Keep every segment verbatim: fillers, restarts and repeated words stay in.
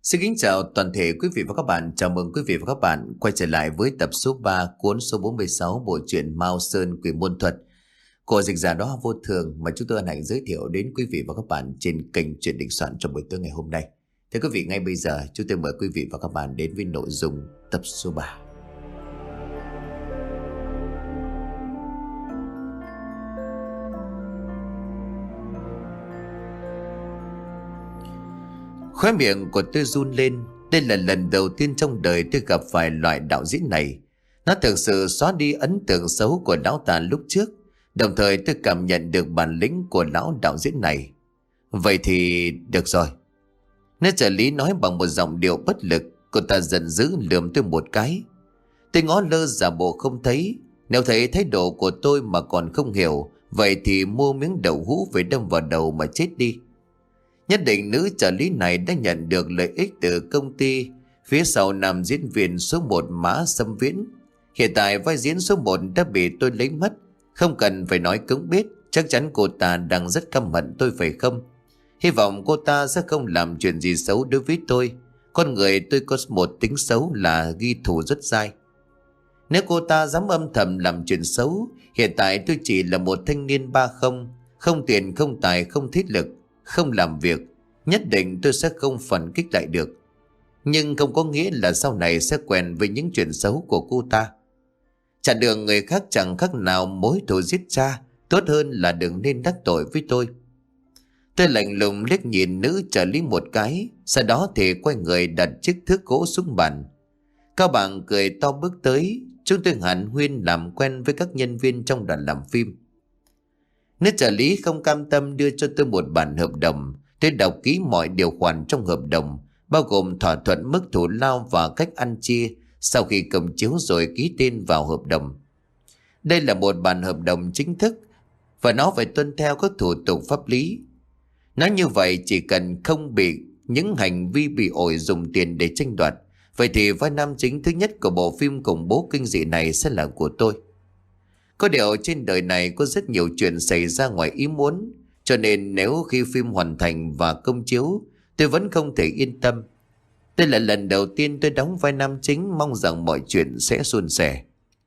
Xin kính chào toàn thể quý vị và các bạn. Chào mừng quý vị và các bạn quay trở lại với tập số ba cuốn số bốn mươi sáu bộ truyện Mao Sơn Quỷ Môn Thuật của dịch giả Đó Vô Thường mà chúng tôi hân hạnh giới thiệu đến quý vị và các bạn trên kênh Truyện Định Soạn trong buổi tối ngày hôm nay. Thưa quý vị, ngay bây giờ chúng tôi mời quý vị và các bạn đến với nội dung tập số ba. Khóe miệng của tôi run lên. Đây là lần đầu tiên trong đời tôi gặp phải loại đạo diễn này. Nó thực sự xóa đi ấn tượng xấu của lão ta lúc trước. Đồng thời tôi cảm nhận được bản lĩnh của lão đạo diễn này. Vậy thì được rồi. Nếu trợ lý nói bằng một giọng điệu bất lực, cô ta giận dữ lườm tôi một cái. Tôi ngó lơ giả bộ không thấy. Nếu thấy thái độ của tôi mà còn không hiểu, vậy thì mua miếng đậu hũ về đâm vào đầu mà chết đi. Nhất định nữ trợ lý này đã nhận được lợi ích từ công ty. Phía sau nam diễn viên số một Mã Sâm Viễn. Hiện tại vai diễn số một đã bị tôi lấy mất. Không cần phải nói cứng biết, chắc chắn cô ta đang rất căm hận tôi phải không? Hy vọng cô ta sẽ không làm chuyện gì xấu đối với tôi. Con người tôi có một tính xấu là ghi thù rất dai. Nếu cô ta dám âm thầm làm chuyện xấu, hiện tại tôi chỉ là một thanh niên ba không. Không tiền, không tài, không thiết lực, không làm việc. Nhất định tôi sẽ không phản kích lại được. Nhưng không có nghĩa là sau này sẽ quen với những chuyện xấu của cô ta. Chặn đường người khác chẳng khác nào mối thù giết cha. Tốt hơn là đừng nên đắc tội với tôi. Tôi lạnh lùng liếc nhìn nữ trợ lý một cái. Sau đó thì quay người đặt chiếc thước gỗ xuống bàn. Cao Bằng cười to bước tới. Chúng tôi hàn huyên làm quen với các nhân viên trong đoàn làm phim. Nữ trợ lý không cam tâm đưa cho tôi một bản hợp đồng. Tôi đọc kỹ mọi điều khoản trong hợp đồng, bao gồm thỏa thuận mức thù lao và cách ăn chia sau khi cầm chiếu rồi ký tên vào hợp đồng. Đây là một bản hợp đồng chính thức và nó phải tuân theo các thủ tục pháp lý. Nói như vậy, chỉ cần không bị những hành vi bị ổi dùng tiền để tranh đoạt, vậy thì vai nam chính thứ nhất của bộ phim khủng bố kinh dị này sẽ là của tôi. Có điều trên đời này có rất nhiều chuyện xảy ra ngoài ý muốn, cho nên nếu khi phim hoàn thành và công chiếu, tôi vẫn không thể yên tâm. Đây là lần đầu tiên tôi đóng vai nam chính, mong rằng mọi chuyện sẽ suôn sẻ.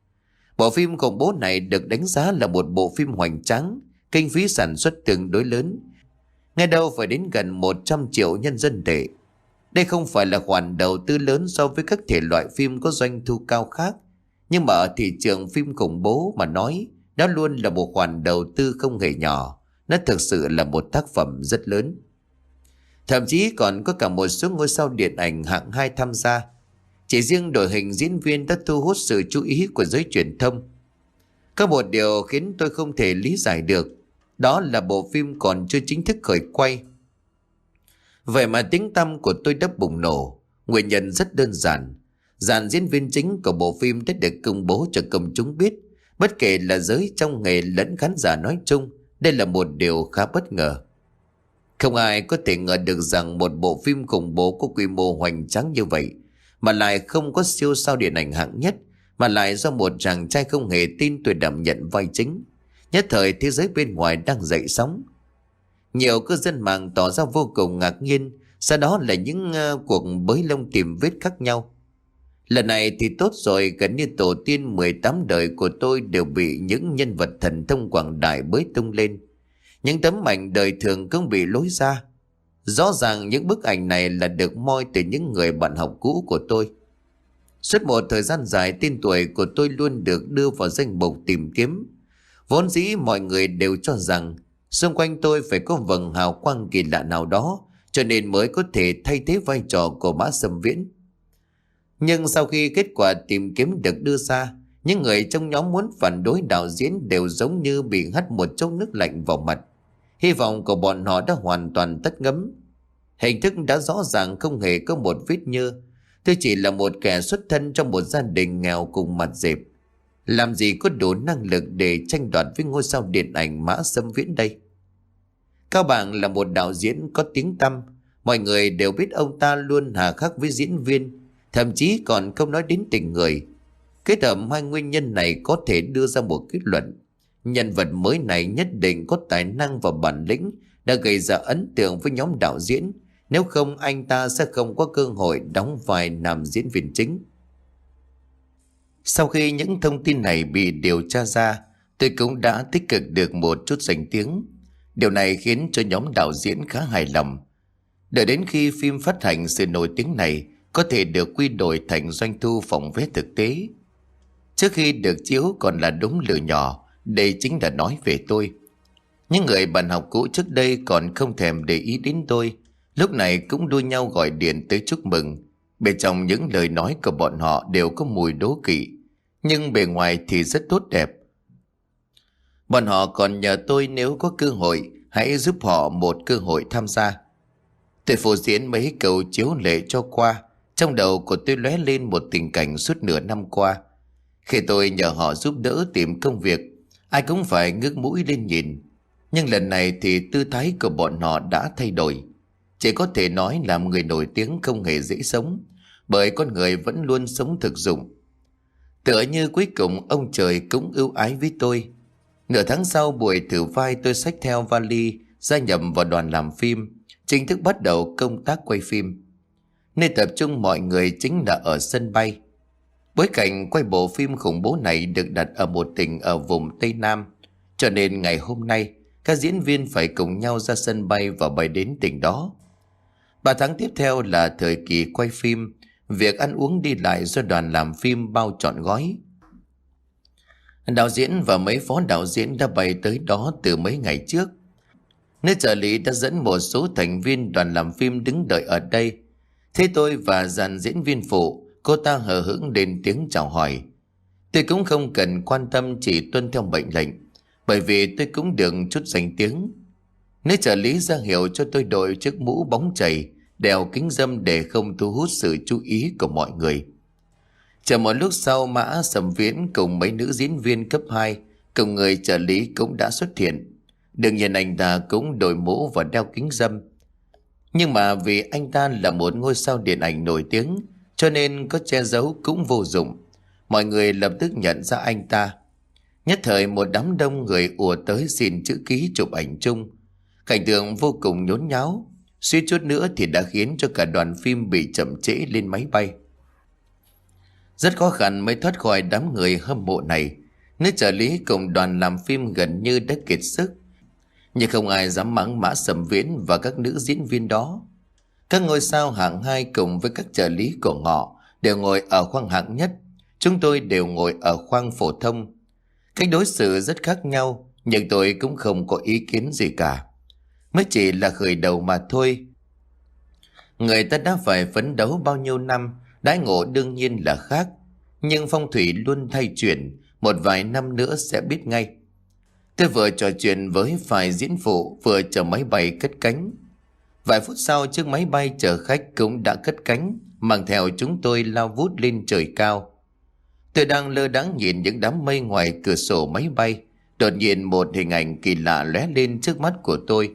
Bộ phim khủng bố này được đánh giá là một bộ phim hoành tráng, kinh phí sản xuất tương đối lớn. Nghe đâu phải đến gần một trăm triệu nhân dân tệ. Đây không phải là khoản đầu tư lớn so với các thể loại phim có doanh thu cao khác. Nhưng mà ở thị trường phim khủng bố mà nói, đó luôn là một khoản đầu tư không hề nhỏ. Nó thực sự là một tác phẩm rất lớn. Thậm chí còn có cả một số ngôi sao điện ảnh hạng hai tham gia. Chỉ riêng đội hình diễn viên đã thu hút sự chú ý của giới truyền thông. Có một điều khiến tôi không thể lý giải được, đó là bộ phim còn chưa chính thức khởi quay. Vậy mà tiếng tăm của tôi đã bùng nổ. Nguyên nhân rất đơn giản. Dàn diễn viên chính của bộ phim đã được công bố cho công chúng biết. Bất kể là giới trong nghề lẫn khán giả nói chung, đây là một điều khá bất ngờ. Không ai có thể ngờ được rằng một bộ phim khủng bố có quy mô hoành tráng như vậy, mà lại không có siêu sao điện ảnh hạng nhất, mà lại do một chàng trai không hề tin tuổi đảm nhận vai chính. Nhất thời thế giới bên ngoài đang dậy sóng. Nhiều cư dân mạng tỏ ra vô cùng ngạc nhiên. Sau đó là những uh, cuộc bới lông tìm vết khác nhau. Lần này thì tốt rồi, gần như tổ tiên mười tám đời của tôi đều bị những nhân vật thần thông quảng đại bới tung lên. Những tấm ảnh đời thường cũng bị lối ra. Rõ ràng những bức ảnh này là được moi từ những người bạn học cũ của tôi. Suốt một thời gian dài, tên tuổi của tôi luôn được đưa vào danh mục tìm kiếm. Vốn dĩ mọi người đều cho rằng xung quanh tôi phải có vầng hào quang kỳ lạ nào đó, cho nên mới có thể thay thế vai trò của Mã Sâm Viễn. Nhưng sau khi kết quả tìm kiếm được đưa ra, những người trong nhóm muốn phản đối đạo diễn đều giống như bị hắt một chốc nước lạnh vào mặt. Hy vọng của bọn họ đã hoàn toàn tắt ngấm. Hình thức đã rõ ràng không hề có một vết nhơ. Tôi chỉ là một kẻ xuất thân trong một gia đình nghèo cùng mặt dẹp. Làm gì có đủ năng lực để tranh đoạt với ngôi sao điện ảnh Mã Sâm Viễn đây? Cao Bằng là một đạo diễn có tiếng tăm. Mọi người đều biết ông ta luôn hà khắc với diễn viên, thậm chí còn không nói đến tình người. Kết hợp hai nguyên nhân này có thể đưa ra một kết luận. Nhân vật mới này nhất định có tài năng và bản lĩnh, đã gây ra ấn tượng với nhóm đạo diễn, Nếu không anh ta sẽ không có cơ hội đóng vai nam diễn viên chính. Sau khi những thông tin này bị điều tra ra, tôi cũng đã tích cực được một chút danh tiếng. Điều này khiến cho nhóm đạo diễn khá hài lòng. Đợi đến khi phim phát hành, sự nổi tiếng này có thể được quy đổi thành doanh thu phòng vé thực tế. Trước khi được chiếu còn là đúng lừa nhỏ, đây chính là nói về tôi. Những người bạn học cũ trước đây còn không thèm để ý đến tôi, lúc này cũng đua nhau gọi điện tới chúc mừng. Bên trong những lời nói của bọn họ đều có mùi đố kỵ, nhưng bề ngoài thì rất tốt đẹp. Bọn họ còn nhờ tôi nếu có cơ hội hãy giúp họ một cơ hội tham gia. Tôi phô diễn mấy câu chiếu lệ cho qua. Trong đầu của tôi lóe lên một tình cảnh suốt nửa năm qua. Khi tôi nhờ họ giúp đỡ tìm công việc, ai cũng phải ngước mũi lên nhìn. Nhưng lần này thì tư thái của bọn họ đã thay đổi. Chỉ có thể nói là người nổi tiếng không hề dễ sống, bởi con người vẫn luôn sống thực dụng. Tựa như cuối cùng ông trời cũng ưu ái với tôi. Nửa tháng sau buổi thử vai, tôi xách theo vali gia nhập vào đoàn làm phim, chính thức bắt đầu công tác quay phim. Nơi tập trung mọi người chính là ở sân bay. Bối cảnh quay bộ phim khủng bố này được đặt ở một tỉnh ở vùng Tây Nam, cho nên ngày hôm nay các diễn viên phải cùng nhau ra sân bay và bay đến tỉnh đó. Ba tháng tiếp theo là thời kỳ quay phim, việc ăn uống đi lại do đoàn làm phim bao trọn gói. Đạo diễn và mấy phó đạo diễn đã bay tới đó từ mấy ngày trước. Nơi trợ lý đã dẫn một số thành viên đoàn làm phim đứng đợi ở đây. Thế tôi và dàn diễn viên phụ, cô ta hờ hững lên tiếng chào hỏi. Tôi cũng không cần quan tâm, chỉ tuân theo mệnh lệnh, bởi vì tôi cũng được chút danh tiếng. Nơi trợ lý ra hiệu cho tôi đội chiếc mũ bóng chảy, đeo kính râm để không thu hút sự chú ý của mọi người. Chờ một lúc sau, Mã Sầm Viễn cùng mấy nữ diễn viên cấp hai cùng người trợ lý cũng đã xuất hiện. Đương nhiên anh ta cũng đội mũ và đeo kính râm. Nhưng mà vì anh ta là một ngôi sao điện ảnh nổi tiếng, cho nên có che giấu cũng vô dụng. Mọi người lập tức nhận ra anh ta. Nhất thời một đám đông người ùa tới xin chữ ký chụp ảnh chung. Cảnh tượng vô cùng nhốn nháo, suýt chút nữa thì đã khiến cho cả đoàn phim bị chậm trễ lên máy bay. Rất khó khăn mới thoát khỏi đám người hâm mộ này. Nữ trợ lý cùng đoàn làm phim gần như đã kiệt sức, nhưng không ai dám mắng Mã Sầm Viễn và các nữ diễn viên đó. Các ngôi sao hạng hai cùng với các trợ lý của họ đều ngồi ở khoang hạng nhất, chúng tôi đều ngồi ở khoang phổ thông. Cách đối xử rất khác nhau, nhưng tôi cũng không có ý kiến gì cả. Mới chỉ là khởi đầu mà thôi. Người ta đã phải phấn đấu bao nhiêu năm, đãi ngộ đương nhiên là khác, nhưng phong thủy luôn thay chuyển, một vài năm nữa sẽ biết ngay. Tôi vừa trò chuyện với vài diễn phụ, vừa chờ máy bay cất cánh. Vài phút sau, chiếc máy bay chở khách cũng đã cất cánh, mang theo chúng tôi lao vút lên trời cao. Tôi đang lơ đãng nhìn những đám mây ngoài cửa sổ máy bay, đột nhiên một hình ảnh kỳ lạ lóe lên trước mắt của tôi.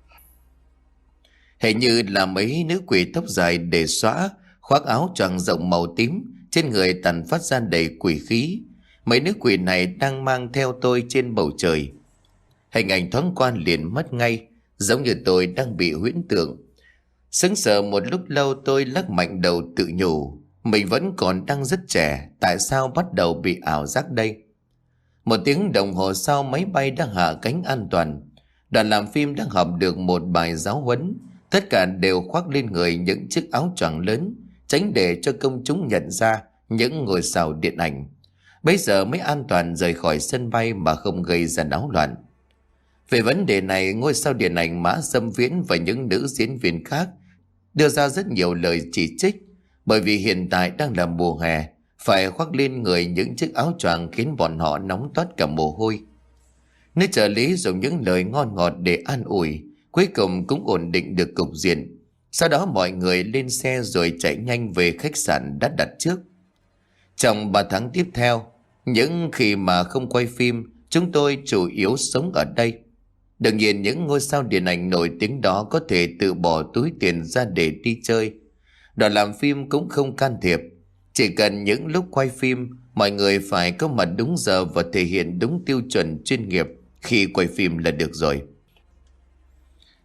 Hình như là mấy nữ quỷ tóc dài để xõa, khoác áo choàng rộng màu tím, trên người tàn phát ra đầy quỷ khí. Mấy nữ quỷ này đang mang theo tôi trên bầu trời. Hình ảnh thoáng qua liền mất ngay, giống như tôi đang bị huyễn tượng. Sững sờ một lúc lâu, tôi lắc mạnh đầu tự nhủ, mình vẫn còn đang rất trẻ, tại sao bắt đầu bị ảo giác đây? Một tiếng đồng hồ sau, máy bay đã hạ cánh an toàn. Đoàn làm phim đã học được một bài giáo huấn, tất cả đều khoác lên người những chiếc áo choàng lớn, tránh để cho công chúng nhận ra những ngôi sao điện ảnh. Bây giờ mới an toàn rời khỏi sân bay mà không gây ra náo loạn. Về vấn đề này, ngôi sao điện ảnh Mã Sâm Viễn và những nữ diễn viên khác đưa ra rất nhiều lời chỉ trích, bởi vì hiện tại đang là mùa hè, phải khoác lên người những chiếc áo choàng khiến bọn họ nóng toát cả mồ hôi. Nữ trợ lý dùng những lời ngon ngọt để an ủi, cuối cùng cũng ổn định được cục diện. Sau đó mọi người lên xe rồi chạy nhanh về khách sạn đã đặt trước. Trong ba tháng tiếp theo, những khi mà không quay phim, chúng tôi chủ yếu sống ở đây. Đương nhiên những ngôi sao điện ảnh nổi tiếng đó có thể tự bỏ túi tiền ra để đi chơi. Đoàn làm phim cũng không can thiệp. Chỉ cần những lúc quay phim, mọi người phải có mặt đúng giờ và thể hiện đúng tiêu chuẩn chuyên nghiệp khi quay phim là được rồi.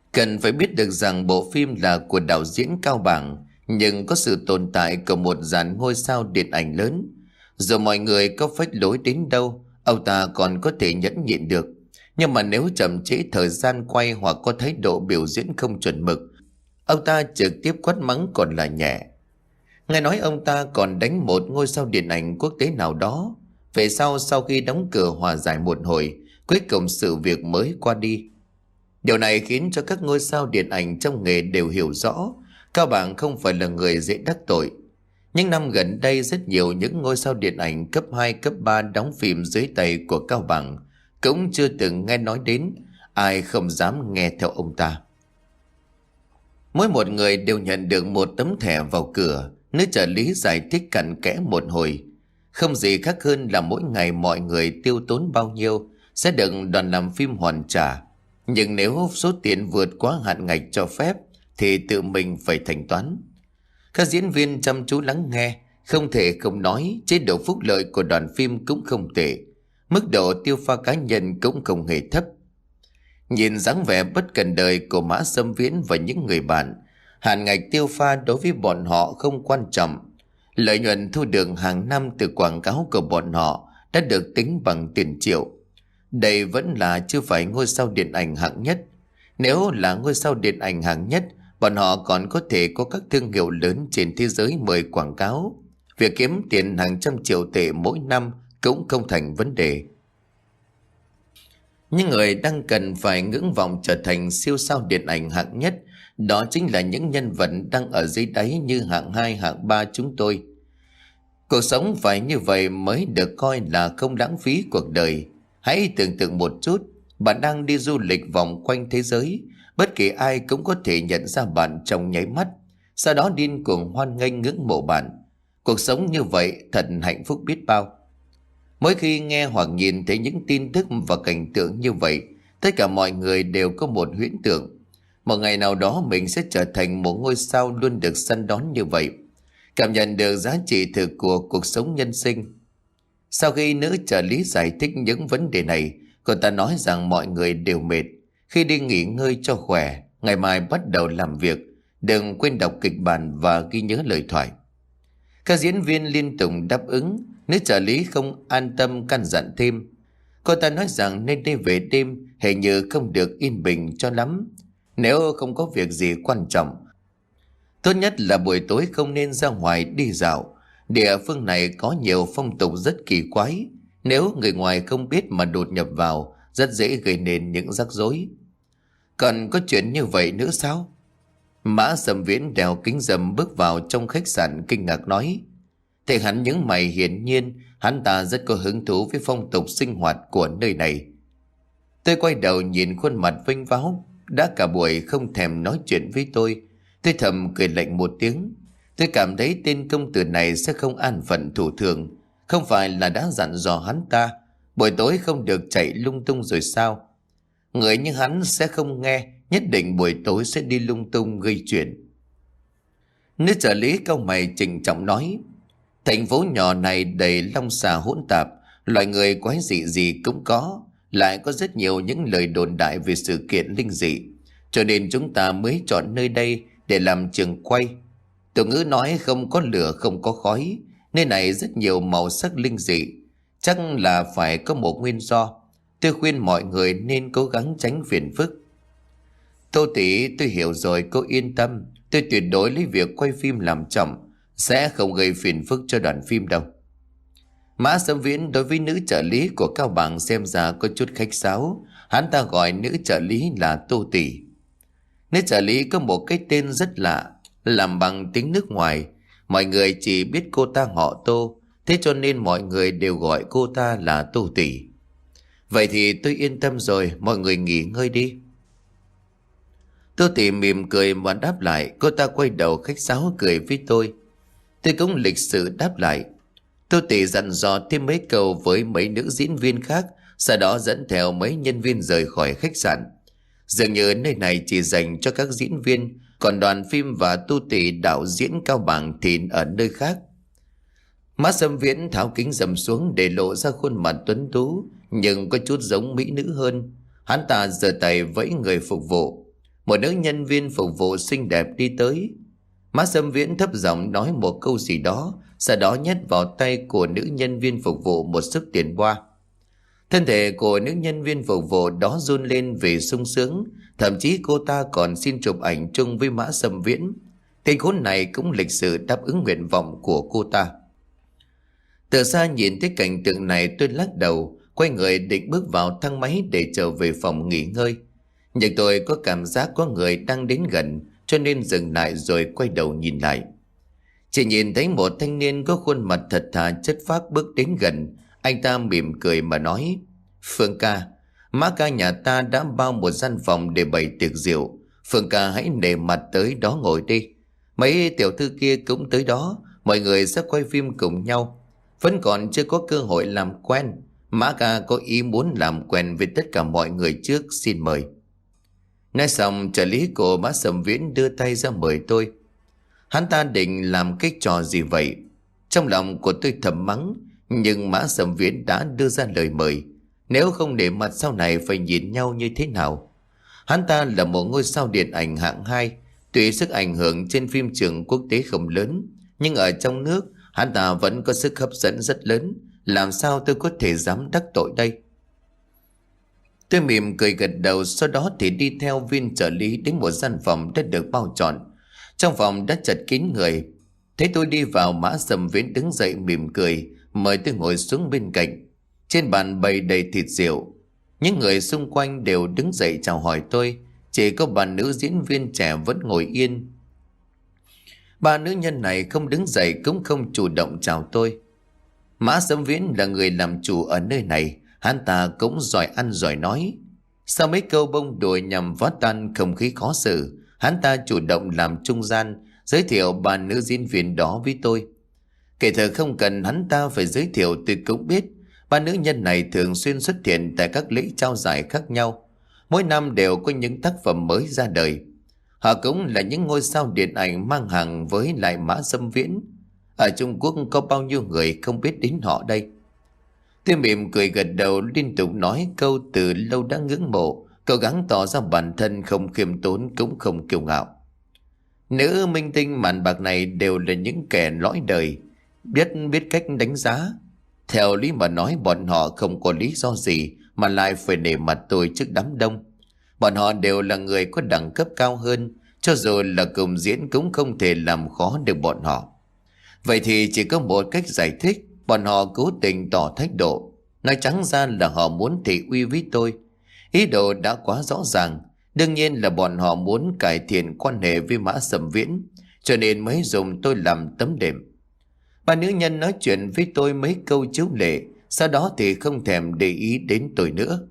Cần phải biết được rằng bộ phim là của đạo diễn Cao Bảng, nhưng có sự tồn tại của một dàn ngôi sao điện ảnh lớn. Dù mọi người có phách lối đến đâu, ông ta còn có thể nhẫn nhịn được. Nhưng mà nếu chậm trễ thời gian quay hoặc có thái độ biểu diễn không chuẩn mực, ông ta trực tiếp quát mắng còn là nhẹ. Nghe nói ông ta còn đánh một ngôi sao điện ảnh quốc tế nào đó. Về sau sau khi đóng cửa hòa giải một hồi, cuối cùng sự việc mới qua đi. Điều này khiến cho các ngôi sao điện ảnh trong nghề đều hiểu rõ Cao Bảng không phải là người dễ đắc tội. Những năm gần đây rất nhiều những ngôi sao điện ảnh cấp hai, cấp ba đóng phim dưới tay của Cao Bảng cũng chưa từng nghe nói đến, ai không dám nghe theo ông ta. Mỗi một người đều nhận được một tấm thẻ vào cửa. Nữ trợ lý giải thích cặn kẽ một hồi. Không gì khác hơn là mỗi ngày mọi người tiêu tốn bao nhiêu sẽ được đoàn làm phim hoàn trả. Nhưng nếu số tiền vượt quá hạn ngạch cho phép thì tự mình phải thanh toán. Các diễn viên chăm chú lắng nghe, không thể không nói chế độ phúc lợi của đoàn phim cũng không tệ. Mức độ tiêu pha cá nhân cũng không hề thấp. Nhìn dáng vẻ bất cần đời của Mã Sâm Viễn và những người bạn, hạn ngạch tiêu pha đối với bọn họ không quan trọng. Lợi nhuận thu được hàng năm từ quảng cáo của bọn họ đã được tính bằng tiền triệu. Đây vẫn là chưa phải ngôi sao điện ảnh hạng nhất. Nếu là ngôi sao điện ảnh hạng nhất, bọn họ còn có thể có các thương hiệu lớn trên thế giới mời quảng cáo. Việc kiếm tiền hàng trăm triệu tệ mỗi năm cũng không thành vấn đề. Những người đang cần phải ngưỡng vọng trở thành siêu sao điện ảnh hạng nhất, đó chính là những nhân vật đang ở dưới đáy như hạng hai, hạng ba chúng tôi. Cuộc sống phải như vậy mới được coi là không lãng phí cuộc đời. Hãy tưởng tượng một chút, bạn đang đi du lịch vòng quanh thế giới, bất kỳ ai cũng có thể nhận ra bạn trong nháy mắt, sau đó điên cuồng hoan nghênh ngưỡng mộ bạn. Cuộc sống như vậy thật hạnh phúc biết bao. Mỗi khi nghe hoặc nhìn thấy những tin tức và cảnh tượng như vậy, tất cả mọi người đều có một huyễn tưởng. Một ngày nào đó mình sẽ trở thành một ngôi sao luôn được săn đón như vậy, cảm nhận được giá trị thực của cuộc sống nhân sinh. Sau khi nữ trợ lý giải thích những vấn đề này, cô ta nói rằng mọi người đều mệt. Khi đi nghỉ ngơi cho khỏe, ngày mai bắt đầu làm việc. Đừng quên đọc kịch bản và ghi nhớ lời thoại. Các diễn viên liên tục đáp ứng. Nữ trợ lý không an tâm căn dặn thêm. Cô ta nói rằng nên đi về đêm hình như không được yên bình cho lắm. Nếu không có việc gì quan trọng, tốt nhất là buổi tối không nên ra ngoài đi dạo. Địa phương này có nhiều phong tục rất kỳ quái. Nếu người ngoài không biết mà đột nhập vào, rất dễ gây nên những rắc rối. Còn có chuyện như vậy nữa sao? Mã Sâm Viễn đeo kính râm bước vào trong khách sạn kinh ngạc nói. Thì hắn nhướng mày, hiển nhiên hắn ta rất có hứng thú với phong tục sinh hoạt của nơi này. Tôi quay đầu nhìn khuôn mặt vênh váo, đã cả buổi không thèm nói chuyện với tôi. Tôi thầm cười lạnh một tiếng. Tôi cảm thấy tên công tử này sẽ không an phận thủ thường. Không phải là đã dặn dò hắn ta buổi tối không được chạy lung tung rồi sao? Người như hắn sẽ không nghe, nhất định buổi tối sẽ đi lung tung gây chuyện. Nữ trợ lý cau mày trịnh trọng nói. Thành phố nhỏ này đầy long xà hỗn tạp, loại người quái dị gì cũng có, lại có rất nhiều những lời đồn đại về sự kiện linh dị, cho nên chúng ta mới chọn nơi đây để làm trường quay. Tục ngữ nói không có lửa không có khói, nơi này rất nhiều màu sắc linh dị, chắc là phải có một nguyên do. Tôi khuyên mọi người nên cố gắng tránh phiền phức. Tô tỷ, tôi hiểu rồi, cô yên tâm, tôi tuyệt đối lấy việc quay phim làm trọng, sẽ không gây phiền phức cho đoàn phim đâu. Mã Sâm Viễn đối với nữ trợ lý của Cao Bằng xem ra có chút khách sáo. Hắn ta gọi nữ trợ lý là Tô tỷ. Nữ trợ lý có một cái tên rất lạ, làm bằng tiếng nước ngoài. Mọi người chỉ biết cô ta họ Tô, thế cho nên mọi người đều gọi cô ta là Tô tỷ. Vậy thì tôi yên tâm rồi, mọi người nghỉ ngơi đi. Tô tỷ mỉm cười và đáp lại. Cô ta quay đầu khách sáo cười với tôi. Tôi cũng lịch sự đáp lại. Tô tỷ dặn dò thêm mấy câu với mấy nữ diễn viên khác, sau đó dẫn theo mấy nhân viên rời khỏi khách sạn. Dường như nơi này chỉ dành cho các diễn viên, còn đoàn phim và Tô tỷ đạo diễn Cao Bằng thì ở nơi khác. Mã Sâm Viễn tháo kính râm xuống để lộ ra khuôn mặt tuấn tú, nhưng có chút giống mỹ nữ hơn. Hắn ta giơ tay vẫy người phục vụ. Một nữ nhân viên phục vụ xinh đẹp đi tới. Mã Sâm Viễn thấp giọng nói một câu gì đó, sau đó nhét vào tay của nữ nhân viên phục vụ một xức tiền boa. Thân thể của nữ nhân viên phục vụ đó run lên vì sung sướng, thậm chí cô ta còn xin chụp ảnh chung với Mã Sâm Viễn. Tên khốn này cũng lịch sự đáp ứng nguyện vọng của cô ta. Từ xa nhìn thấy cảnh tượng này, tôi lắc đầu, quay người định bước vào thang máy để trở về phòng nghỉ ngơi. Nhưng tôi có cảm giác có người đang đến gần, cho nên dừng lại rồi quay đầu nhìn lại. Chỉ nhìn thấy một thanh niên có khuôn mặt thật thà chất phác bước đến gần. Anh ta mỉm cười mà nói: Phương ca, Mã ca nhà ta đã bao một gian phòng để bày tiệc rượu. Phương ca hãy nể mặt tới đó ngồi đi. Mấy tiểu thư kia cũng tới đó, mọi người sẽ quay phim cùng nhau. Vẫn còn chưa có cơ hội làm quen. Mã ca có ý muốn làm quen với tất cả mọi người trước, xin mời. Nói xong, trợ lý của Mã Sâm Viễn đưa tay ra mời tôi. Hắn ta định làm cái trò gì vậy? Trong lòng của tôi thầm mắng, nhưng Mã Sâm Viễn đã đưa ra lời mời. Nếu không để mặt sau này phải nhìn nhau như thế nào? Hắn ta là một ngôi sao điện ảnh hạng hai. Tuy sức ảnh hưởng trên phim trường quốc tế không lớn, nhưng ở trong nước hắn ta vẫn có sức hấp dẫn rất lớn. Làm sao tôi có thể dám đắc tội đây? Tôi mỉm cười gật đầu, sau đó thì đi theo viên trợ lý đến một gian phòng đã được bao trọn. Trong phòng đã chật kín người. Thấy tôi đi vào, Mã Sâm Viễn đứng dậy mỉm cười, mời tôi ngồi xuống bên cạnh. Trên bàn bày đầy thịt rượu. Những người xung quanh đều đứng dậy chào hỏi tôi. Chỉ có bà nữ diễn viên trẻ vẫn ngồi yên. Bà nữ nhân này không đứng dậy cũng không chủ động chào tôi. Mã Sâm Viễn là người làm chủ ở nơi này. Hắn ta cũng giỏi ăn giỏi nói. Sau mấy câu bông đùa nhằm phá tan không khí khó xử, hắn ta chủ động làm trung gian, giới thiệu bà nữ diễn viên đó với tôi. Kể từ không cần hắn ta phải giới thiệu, tôi cũng biết bà nữ nhân này thường xuyên xuất hiện tại các lễ trao giải khác nhau. Mỗi năm đều có những tác phẩm mới ra đời. Họ cũng là những ngôi sao điện ảnh mang hàng với lại Mã Sâm Viễn. Ở Trung Quốc có bao nhiêu người không biết đến họ đây? Tôi mỉm cười gật đầu, liên tục nói câu từ lâu đã ngưỡng mộ, cố gắng tỏ ra bản thân không khiêm tốn cũng không kiêu ngạo. Nữ minh tinh màn bạc này đều là những kẻ lõi đời, biết biết cách đánh giá. Theo lý mà nói, bọn họ không có lý do gì mà lại phải nể mặt tôi trước đám đông. Bọn họ đều là người có đẳng cấp cao hơn, cho dù là cùng diễn cũng không thể làm khó được bọn họ. Vậy thì chỉ có một cách giải thích: bọn họ cố tình tỏ thái độ. Nói trắng ra là họ muốn thị uy với tôi. Ý đồ đã quá rõ ràng. Đương nhiên là bọn họ muốn cải thiện quan hệ với Mã Sâm Viễn, cho nên mới dùng tôi làm tấm đệm. Bà nữ nhân nói chuyện với tôi mấy câu chiếu lệ, sau đó thì không thèm để ý đến tôi nữa.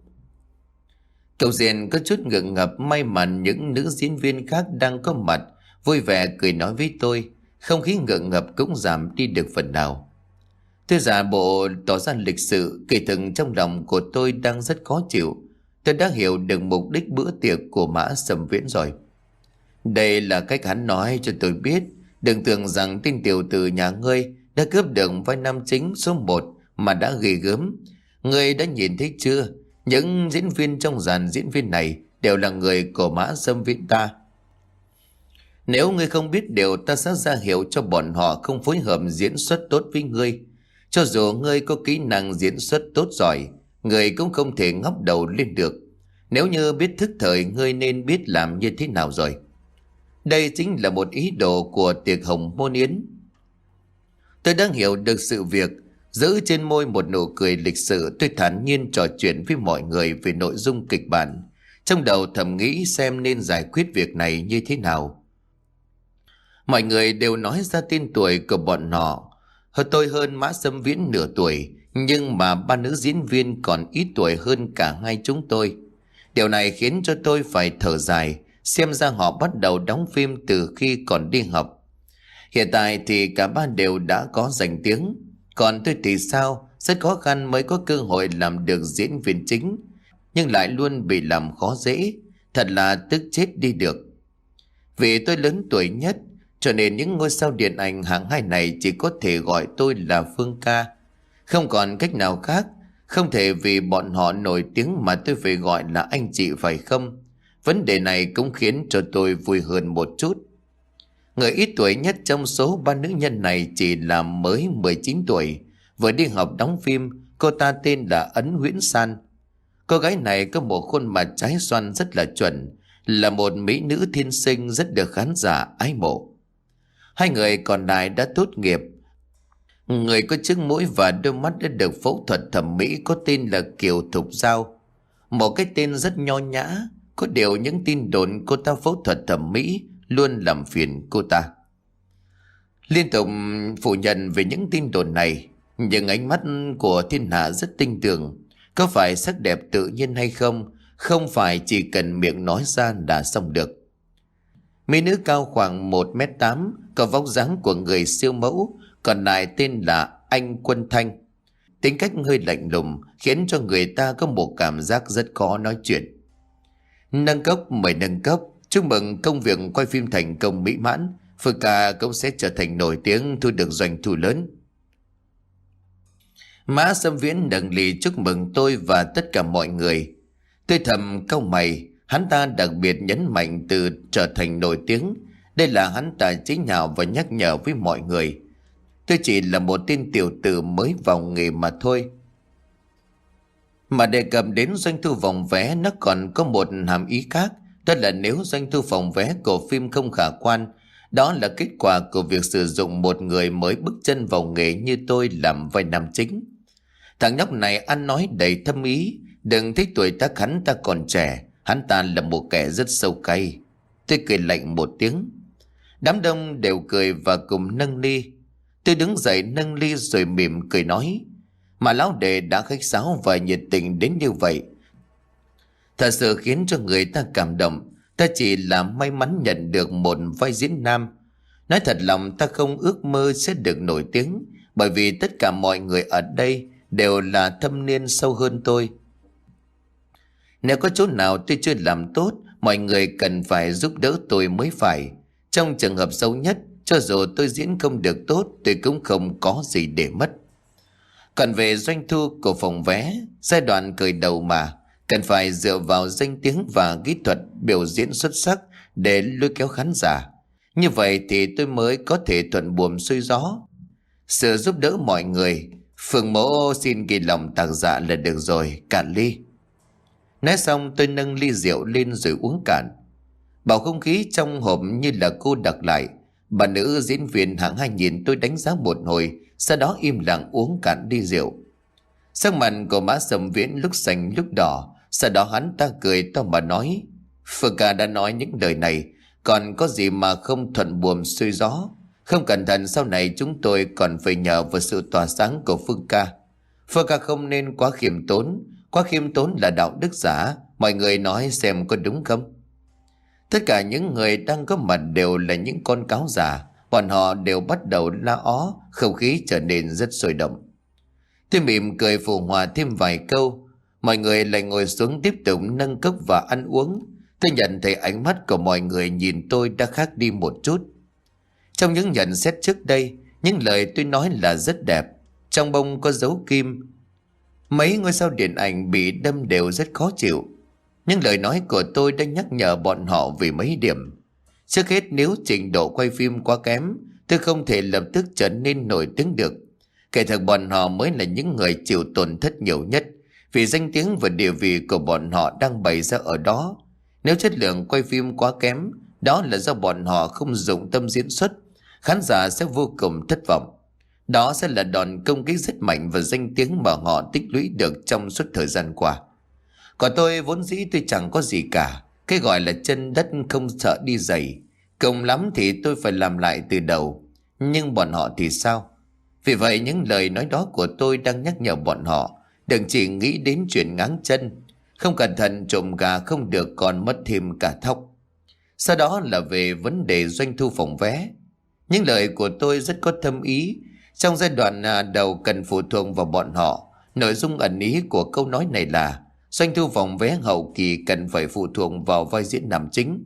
Cậu Diền có chút ngượng ngập, may mà những nữ diễn viên khác đang có mặt vui vẻ cười nói với tôi. Không khí ngượng ngập cũng giảm đi được phần nào. Tôi giả bộ tỏ ra lịch sự, kỳ thực trong lòng của tôi đang rất khó chịu. Tôi đã hiểu được mục đích bữa tiệc của Mã Sâm Viễn rồi. Đây là cách hắn nói cho tôi biết. Đừng tưởng rằng tên tiểu tử nhà ngươi đã cướp được vai nam chính số một mà đã ghê gớm. Ngươi đã nhìn thấy chưa? Những diễn viên trong dàn diễn viên này đều là người của Mã Sâm Viễn ta. Nếu ngươi không biết điều, ta sẽ ra hiệu cho bọn họ không phối hợp diễn xuất tốt với ngươi. Cho dù ngươi có kỹ năng diễn xuất tốt giỏi, ngươi cũng không thể ngóc đầu lên được. Nếu như biết thức thời, ngươi nên biết làm như thế nào rồi. Đây chính là một ý đồ của tiệc hồng môn yến. Tôi đang hiểu được sự việc. Giữ trên môi một nụ cười lịch sự, tôi thản nhiên trò chuyện với mọi người về nội dung kịch bản. Trong đầu thầm nghĩ xem nên giải quyết việc này như thế nào. Mọi người đều nói ra tên tuổi của bọn họ. Hơn tôi hơn Mã Sâm Viễn nửa tuổi, nhưng mà ba nữ diễn viên còn ít tuổi hơn cả hai chúng tôi. Điều này khiến cho tôi phải thở dài, xem ra họ bắt đầu đóng phim từ khi còn đi học. Hiện tại thì cả ba đều đã có danh tiếng, còn tôi thì sao? Rất khó khăn mới có cơ hội làm được diễn viên chính, nhưng lại luôn bị làm khó dễ, thật là tức chết đi được. Vì tôi lớn tuổi nhất, cho nên những ngôi sao điện ảnh hạng hai này chỉ có thể gọi tôi là Phương ca. Không còn cách nào khác. Không thể vì bọn họ nổi tiếng mà tôi phải gọi là anh chị phải không? Vấn đề này cũng khiến cho tôi vui hơn một chút. Người ít tuổi nhất trong số ba nữ nhân này chỉ là mới mười chín tuổi, vừa đi học đóng phim. Cô ta tên là Ấn Huyễn San. Cô gái này có một khuôn mặt trái xoan rất là chuẩn, là một mỹ nữ thiên sinh rất được khán giả ái mộ. Hai người còn lại đã tốt nghiệp. Người có chiếc mũi và đôi mắt đã được phẫu thuật thẩm mỹ có tên là Kiều Thục Giao. Một cái tên rất nho nhã, có điều những tin đồn cô ta phẫu thuật thẩm mỹ luôn làm phiền cô ta. Liên tục phủ nhận về những tin đồn này, nhưng ánh mắt của thiên hạ rất tinh tường. Có phải sắc đẹp tự nhiên hay không, không phải chỉ cần miệng nói ra là xong được. Mỹ nữ cao khoảng một mét tám, có vóc dáng của người siêu mẫu, còn lại tên là Anh Quân Thanh. Tính cách hơi lạnh lùng khiến cho người ta có một cảm giác rất khó nói chuyện. Nâng cốc mời nâng cốc, chúc mừng công việc quay phim thành công mỹ mãn. Phương ca cũng sẽ trở thành nổi tiếng, thu được doanh thu lớn. Mã Sâm Viễn nâng ly chúc mừng tôi và tất cả mọi người. Tôi thầm cau mày, hắn ta đặc biệt nhấn mạnh từ trở thành nổi tiếng. Đây là hắn ta chế nhạo và nhắc nhở với mọi người. Tôi chỉ là một tên tiểu tử mới vào nghề mà thôi. Mà đề cập đến doanh thu phòng vé, nó còn có một hàm ý khác. Đó là nếu doanh thu phòng vé của phim không khả quan, đó là kết quả của việc sử dụng một người mới bước chân vào nghề như tôi làm vai nam chính. Thằng nhóc này ăn nói đầy thâm ý. Đừng thấy tuổi tác hắn ta còn trẻ, hắn ta là một kẻ rất sâu cay. Tôi cười lạnh một tiếng. Đám đông đều cười và cùng nâng ly. Tôi đứng dậy nâng ly rồi mỉm cười nói: Mà lão đệ đã khách sáo và nhiệt tình đến như vậy, thật sự khiến cho người ta cảm động. Ta chỉ là may mắn nhận được một vai diễn nam. Nói thật lòng ta không ước mơ sẽ được nổi tiếng, bởi vì tất cả mọi người ở đây đều là thâm niên sâu hơn tôi. Nếu có chỗ nào tôi chưa làm tốt, mọi người cần phải giúp đỡ tôi mới phải. Trong trường hợp xấu nhất, cho dù tôi diễn không được tốt, tôi cũng không có gì để mất. Còn về doanh thu của phòng vé, giai đoạn khởi đầu mà, cần phải dựa vào danh tiếng và kỹ thuật biểu diễn xuất sắc để lôi kéo khán giả. Như vậy thì tôi mới có thể thuận buồm xuôi gió. Sự giúp đỡ mọi người, Phương mẫu xin ghi lòng tạc dạ là được rồi, cạn ly. Nói xong tôi nâng ly rượu lên rồi uống cạn. Bầu không khí trong hộp như là cô đặc lại. Bà nữ diễn viên hạng hai nhìn tôi đánh giá một hồi, sau đó im lặng uống cạn ly rượu. Sắc mặt của Mã Sâm Viễn lúc xanh lúc đỏ. Sau đó hắn ta cười to mà nói: Phương ca đã nói những lời này, còn có gì mà không thuận buồm xuôi gió. Không cẩn thận sau này chúng tôi còn phải nhờ vào sự tỏa sáng của Phương ca. Phương ca không nên quá khiêm tốn. Quá khiêm tốn là đạo đức giả. Mọi người nói xem có đúng không? Tất cả những người đang có mặt đều là những con cáo già. Bọn họ đều bắt đầu la ó. Không khí trở nên rất sôi động. Tôi mỉm cười phụ hòa thêm vài câu. Mọi người lại ngồi xuống tiếp tục nâng cốc và ăn uống. Tôi nhận thấy ánh mắt của mọi người nhìn tôi đã khác đi một chút. Trong những nhận xét trước đây, những lời tôi nói là rất đẹp. Trong bông có dấu kim. Mấy ngôi sao điện ảnh bị đâm đều rất khó chịu. Những lời nói của tôi đã nhắc nhở bọn họ về mấy điểm. Trước hết, nếu trình độ quay phim quá kém, tôi không thể lập tức trở nên nổi tiếng được. Kể thật bọn họ mới là những người chịu tổn thất nhiều nhất, vì danh tiếng và địa vị của bọn họ đang bày ra ở đó. Nếu chất lượng quay phim quá kém, đó là do bọn họ không dụng tâm diễn xuất, khán giả sẽ vô cùng thất vọng. Đó sẽ là đòn công kích rất mạnh và danh tiếng mà họ tích lũy được trong suốt thời gian qua. Còn tôi vốn dĩ tôi chẳng có gì cả. Cái gọi là chân đất không sợ đi giày. Cùng lắm thì tôi phải làm lại từ đầu. Nhưng bọn họ thì sao? Vì vậy những lời nói đó của tôi đang nhắc nhở bọn họ đừng chỉ nghĩ đến chuyện ngáng chân. Không cẩn thận trộm gà không được còn mất thêm cả thóc. Sau đó là về vấn đề doanh thu phòng vé. Những lời của tôi rất có thâm ý. Trong giai đoạn đầu cần phụ thuộc vào bọn họ. Nội dung ẩn ý của câu nói này là doanh thu phòng vé hậu kỳ cần phải phụ thuộc vào vai diễn nam chính.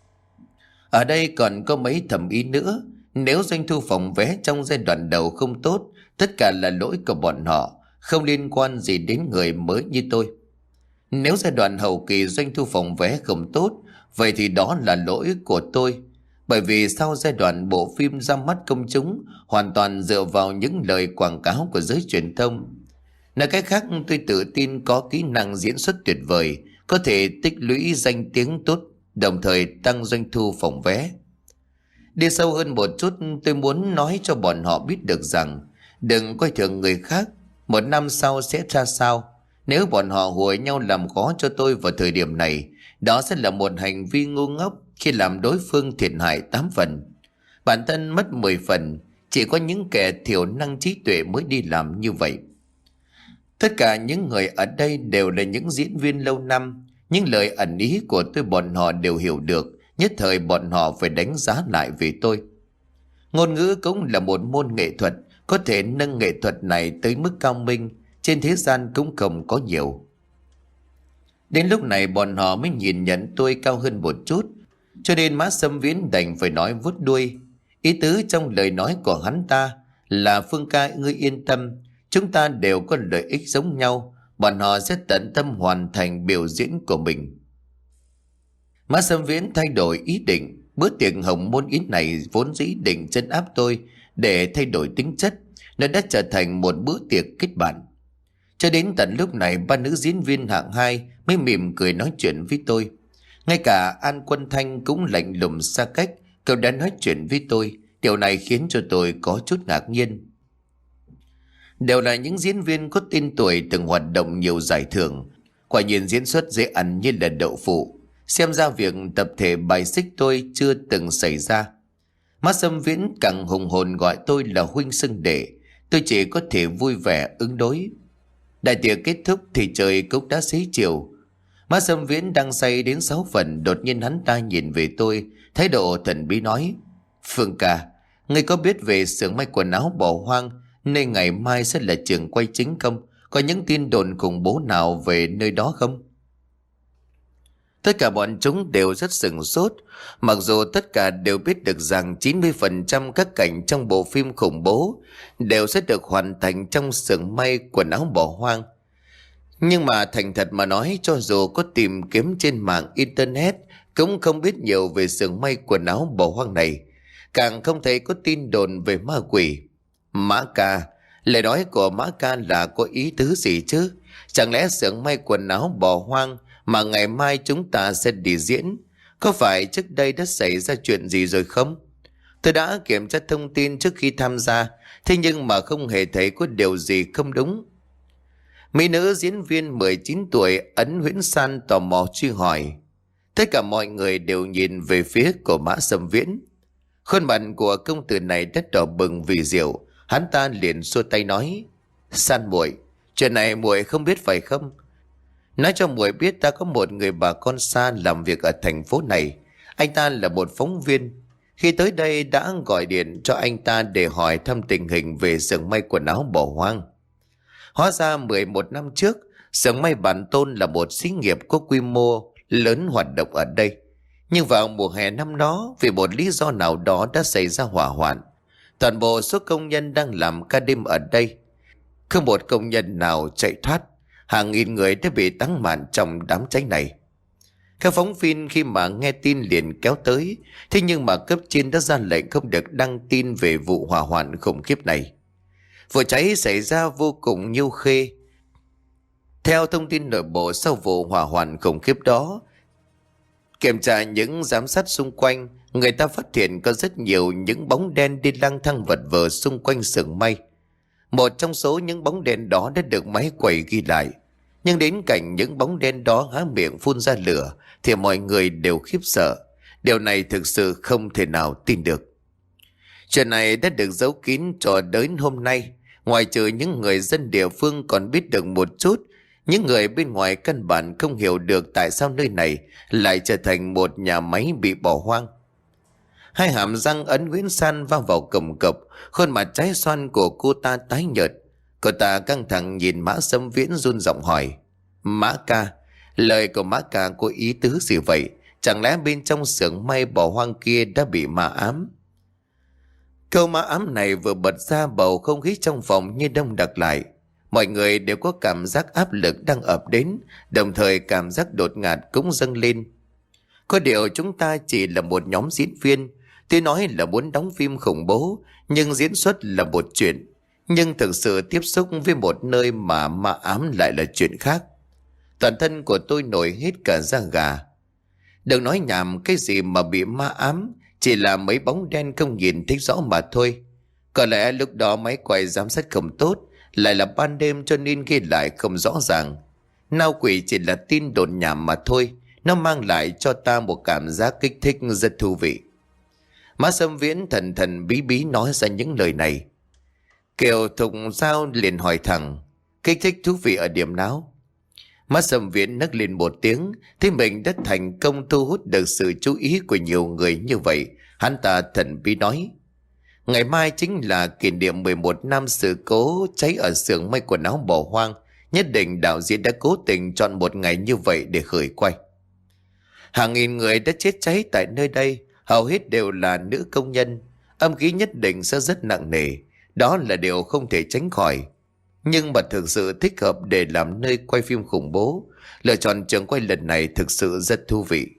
Ở đây còn có mấy thầm ý nữa. Nếu doanh thu phòng vé trong giai đoạn đầu không tốt, tất cả là lỗi của bọn họ, không liên quan gì đến người mới như tôi. Nếu giai đoạn hậu kỳ doanh thu phòng vé không tốt, Vậy thì đó là lỗi của tôi. Bởi vì sau giai đoạn bộ phim ra mắt công chúng hoàn toàn dựa vào những lời quảng cáo của giới truyền thông. Nói cách khác, tôi tự tin có kỹ năng diễn xuất tuyệt vời, có thể tích lũy danh tiếng tốt, đồng thời tăng doanh thu phòng vé. Đi sâu hơn một chút, tôi muốn nói cho bọn họ biết được rằng đừng coi thường người khác. Một năm sau sẽ ra sao? Nếu bọn họ hùa nhau làm khó cho tôi vào thời điểm này, đó sẽ là một hành vi ngu ngốc khi làm đối phương thiệt hại tám phần. Bản thân mất mười phần, chỉ có những kẻ thiểu năng trí tuệ mới đi làm như vậy. Tất cả những người ở đây đều là những diễn viên lâu năm. Những lời ẩn ý của tôi bọn họ đều hiểu được. Nhất thời bọn họ phải đánh giá lại về tôi. Ngôn ngữ cũng là một môn nghệ thuật. Có thể nâng nghệ thuật này tới mức cao minh, trên thế gian cũng không có nhiều. Đến lúc này bọn họ mới nhìn nhận tôi cao hơn một chút, cho nên Mã Sâm Viễn đành phải nói vuốt đuôi. Ý tứ trong lời nói của hắn ta là: Phương ca, ngươi yên tâm, chúng ta đều có lợi ích giống nhau, bọn họ sẽ tận tâm hoàn thành biểu diễn của mình. Mã Sâm Viễn thay đổi ý định. Bữa tiệc hồng môn yến này vốn dĩ định trấn áp tôi để thay đổi tính chất, nó đã trở thành một bữa tiệc kết bạn. Cho đến tận lúc này, ba nữ diễn viên hạng hai mới mỉm cười nói chuyện với tôi. Ngay cả An Quân Thanh cũng lạnh lùng xa cách, cậu đã nói chuyện với tôi. Điều này khiến cho tôi có chút ngạc nhiên. Đều là những diễn viên có tên tuổi, từng hoạt động nhiều giải thưởng, quả nhiên diễn xuất dễ ăn như là đậu phụ. Xem ra việc tập thể bài xích tôi chưa từng xảy ra. Mã Sâm Viễn càng hùng hồn gọi tôi là huynh xưng đệ. Tôi chỉ có thể vui vẻ ứng đối. Đại tiệc kết thúc thì trời cũng đã xế chiều. Mã Sâm Viễn đang say đến sáu phần, đột nhiên hắn ta nhìn về tôi, thái độ thần bí nói: Phương ca, ngươi có biết về xưởng may quần áo bỏ hoang nơi ngày mai sẽ là trường quay chính không? Có những tin đồn khủng bố nào về nơi đó không? Tất cả bọn chúng đều rất sửng sốt. Mặc dù tất cả đều biết được rằng chín mươi phần trăm các cảnh trong bộ phim khủng bố đều sẽ được hoàn thành trong xưởng may quần áo bỏ hoang. Nhưng mà thành thật mà nói, cho dù có tìm kiếm trên mạng internet cũng không biết nhiều về xưởng may quần áo bỏ hoang này. Càng không thấy có tin đồn về ma quỷ. Mã ca, lời nói của Mã ca là có ý tứ gì chứ? Chẳng lẽ xưởng may quần áo bỏ hoang mà ngày mai chúng ta sẽ đi diễn, có phải trước đây đã xảy ra chuyện gì rồi không? Tôi đã kiểm tra thông tin trước khi tham gia, thế nhưng mà không hề thấy có điều gì không đúng. Mỹ nữ diễn viên mười chín tuổi Ấn Huyễn San tò mò truy hỏi. Tất cả mọi người đều nhìn về phía của Mã Sâm Viễn. Khuôn mặt của công tử này rất đỏ bừng vì rượu. Hắn ta liền xua tay nói: San muội, chuyện này muội không biết phải không? Nói cho muội biết ta có một người bà con xa làm việc ở thành phố này. Anh ta là một phóng viên. Khi tới đây đã gọi điện cho anh ta để hỏi thăm tình hình về xưởng may quần áo bỏ hoang. Hóa ra mười một năm trước, xưởng may Bản Tôn là một xí nghiệp có quy mô lớn hoạt động ở đây. Nhưng vào mùa hè năm đó, vì một lý do nào đó đã xảy ra hỏa hoạn. Toàn bộ số công nhân đang làm ca đêm ở đây, không một công nhân nào chạy thoát. Hàng nghìn người đã bị táng mạn trong đám cháy này. Các phóng viên khi mà nghe tin liền kéo tới. Thế nhưng mà cấp trên đã ra lệnh không được đăng tin về vụ hỏa hoạn khủng khiếp này. Vụ cháy xảy ra vô cùng nhiêu khê. Theo thông tin nội bộ, sau vụ hỏa hoạn khủng khiếp đó, kiểm tra những giám sát xung quanh, người ta phát hiện có rất nhiều những bóng đen đi lang thang vật vờ xung quanh xưởng may. Một trong số những bóng đen đó đã được máy quay ghi lại. Nhưng đến cảnh những bóng đen đó há miệng phun ra lửa thì mọi người đều khiếp sợ. Điều này thực sự không thể nào tin được. Chuyện này đã được giấu kín cho đến hôm nay. Ngoài trừ những người dân địa phương còn biết được một chút, những người bên ngoài căn bản không hiểu được tại sao nơi này lại trở thành một nhà máy bị bỏ hoang. Hai hàm răng Ấn Huyễn San vang vào cồng cộc, khuôn mặt trái xoan của cô ta tái nhợt. Cô ta căng thẳng nhìn Mã Sâm Viễn run giọng hỏi: Mã ca, lời của Mã ca có ý tứ gì vậy? Chẳng lẽ bên trong xưởng may bỏ hoang kia đã bị ma ám? Câu ma ám này vừa bật ra, bầu không khí trong phòng như đông đặc lại. Mọi người đều có cảm giác áp lực đang ập đến, đồng thời cảm giác đột ngạt cũng dâng lên. Có điều chúng ta chỉ là một nhóm diễn viên. Tuy nói là muốn đóng phim khủng bố, nhưng diễn xuất là một chuyện. Nhưng thực sự tiếp xúc với một nơi mà ma ám lại là chuyện khác. Toàn thân của tôi nổi hết cả da gà. Đừng nói nhảm, cái gì mà bị ma ám, chỉ là mấy bóng đen không nhìn thấy rõ mà thôi. Có lẽ lúc đó máy quay giám sát không tốt, lại là ban đêm cho nên ghi lại không rõ ràng. Nao quỷ chỉ là tin đồn nhảm mà thôi. Nó mang lại cho ta một cảm giác kích thích rất thú vị. Má Sâm Viễn thần thần bí bí nói ra những lời này. Kiều Thục Giao liền hỏi thẳng, kích thích thú vị ở điểm nào? Má Sâm Viễn nấc lên một tiếng, thấy mình đã thành công thu hút được sự chú ý của nhiều người như vậy. Hắn ta thần bí nói, ngày mai chính là kỷ niệm mười một năm sự cố cháy ở xưởng may quần áo bỏ hoang. Nhất định đạo diễn đã cố tình chọn một ngày như vậy để khởi quay. Hàng nghìn người đã chết cháy tại nơi đây, hầu hết đều là nữ công nhân. Âm khí nhất định sẽ rất nặng nề, đó là điều không thể tránh khỏi. Nhưng mà thực sự thích hợp để làm nơi quay phim khủng bố. Lựa chọn trường quay lần này thực sự rất thú vị.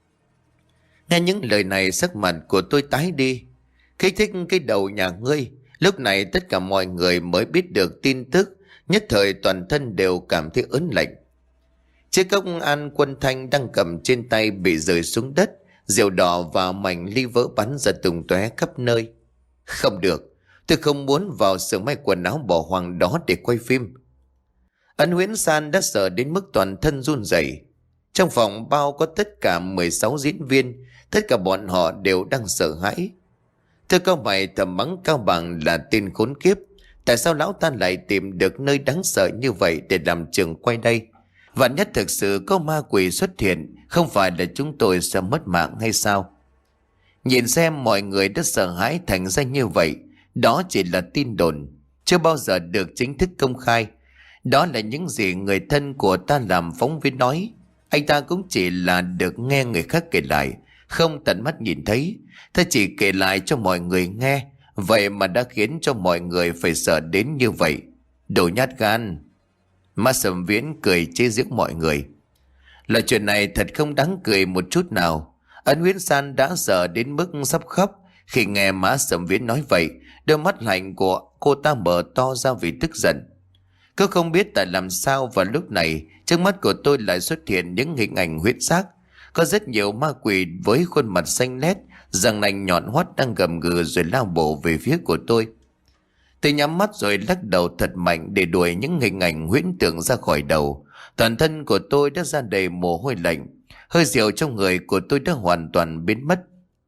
Nghe những lời này, sắc mặt của tôi tái đi. Kích thích cái đầu nhà ngươi. Lúc này tất cả mọi người mới biết được tin tức, nhất thời toàn thân đều cảm thấy ớn lạnh. Chiếc cốc An Quân Thanh đang cầm trên tay bị rơi xuống đất, rượu đỏ và mảnh ly vỡ bắn ra tung tóe khắp nơi. Không được, tôi không muốn vào xưởng may quần áo bỏ hoang đó để quay phim. Ân Huyễn San đã sợ đến mức toàn thân run rẩy. Trong phòng bao có tất cả mười sáu diễn viên, tất cả bọn họ đều đang sợ hãi. Thưa cao mày thầm mắng Cao Bằng là tên khốn kiếp. Tại sao lão ta lại tìm được nơi đáng sợ như vậy để làm trường quay đây? Vạn nhất thực sự có ma quỷ xuất hiện, không phải là chúng tôi sẽ mất mạng hay sao? Nhìn xem mọi người đã sợ hãi thành ra như vậy, đó chỉ là tin đồn, chưa bao giờ được chính thức công khai. Đó là những gì người thân của ta làm phóng viên nói. Anh ta cũng chỉ là được nghe người khác kể lại, không tận mắt nhìn thấy. Ta chỉ kể lại cho mọi người nghe, vậy mà đã khiến cho mọi người phải sợ đến như vậy. Đồ nhát gan. Má Sâm Viễn cười chế giễu mọi người. Loại chuyện này thật không đáng cười một chút nào. Ân Huyễn San đã sợ đến mức sắp khóc. Khi nghe má Sâm Viễn nói vậy, đôi mắt lạnh của cô ta mở to ra vì tức giận. Cô không biết tại làm sao vào lúc này trước mắt của tôi lại xuất hiện những hình ảnh huyết xác. Có rất nhiều ma quỷ với khuôn mặt xanh lét, răng nanh nhọn hoắt đang gầm gừ rồi lao bổ về phía của tôi. Tôi nhắm mắt rồi lắc đầu thật mạnh để đuổi những hình ảnh huyễn tưởng ra khỏi đầu. Toàn thân của tôi đã ra đầy mồ hôi lạnh, hơi rượu trong người của tôi đã hoàn toàn biến mất.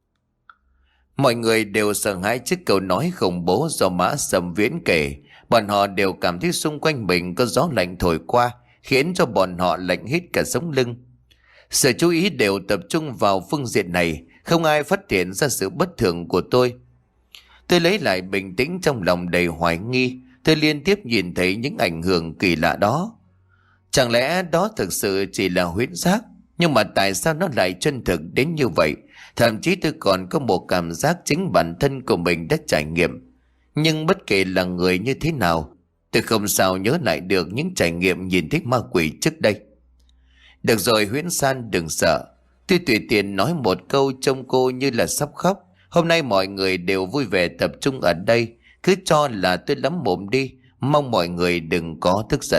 Mọi người đều sợ hãi trước câu nói khủng bố do Mã Sâm Viễn kể. Bọn họ đều cảm thấy xung quanh mình có gió lạnh thổi qua, khiến cho bọn họ lạnh hết cả sống lưng. Sự chú ý đều tập trung vào phương diện này, không ai phát hiện ra sự bất thường của tôi. Tôi lấy lại bình tĩnh trong lòng đầy hoài nghi. Tôi liên tiếp nhìn thấy những ảnh hưởng kỳ lạ đó. Chẳng lẽ đó thực sự chỉ là huyễn giác? Nhưng mà tại sao nó lại chân thực đến như vậy? Thậm chí tôi còn có một cảm giác chính bản thân của mình đã trải nghiệm. Nhưng bất kể là người như thế nào, tôi không sao nhớ lại được những trải nghiệm nhìn thấy ma quỷ trước đây. Được rồi Huyễn San, đừng sợ. Tôi tùy tiện nói một câu trông cô như là sắp khóc. Hôm nay mọi người đều vui vẻ tập trung ở đây, cứ cho là tôi lắm mồm đi, mong mọi người đừng có tức giận.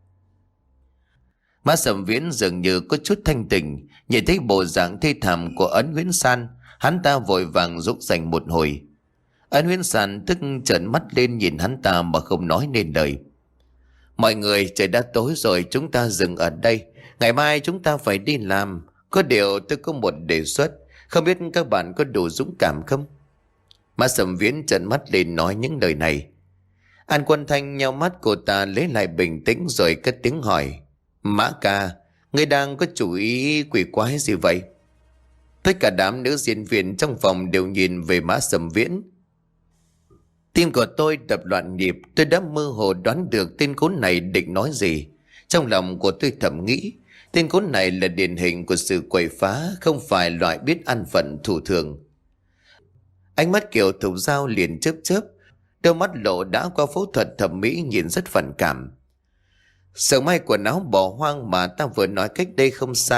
Má Sâm Viễn dường như có chút thanh tỉnh, nhìn thấy bộ dạng thê thảm của Ân Huyễn San, hắn ta vội vàng dỗ dành một hồi. Ân Huyễn San tức trợn mắt lên nhìn hắn ta mà không nói nên lời. Mọi người, trời đã tối rồi, chúng ta dừng ở đây. Ngày mai chúng ta phải đi làm. Có điều tôi có một đề xuất, không biết các bạn có đủ dũng cảm không? Má Sâm Viễn trợn mắt lên nói những lời này. An Quân Thanh nheo mắt, cô ta lấy lại bình tĩnh rồi cất tiếng hỏi. Mã ca, ngươi đang có chủ ý quỷ quái gì vậy? Tất cả đám nữ diễn viên trong phòng đều nhìn về Mã Sâm Viễn. Tim của tôi đập loạn nhịp, tôi đã mơ hồ đoán được tên khốn này định nói gì. Trong lòng của tôi thầm nghĩ, tên khốn này là điển hình của sự quậy phá, không phải loại biết ăn phận thủ thường. Ánh mắt Kiều Thục Giao liền chớp chớp, đôi mắt lộ đã qua phẫu thuật thẩm mỹ nhìn rất phản cảm. Xưởng may quần áo bỏ hoang mà ta vừa nói cách đây không xa,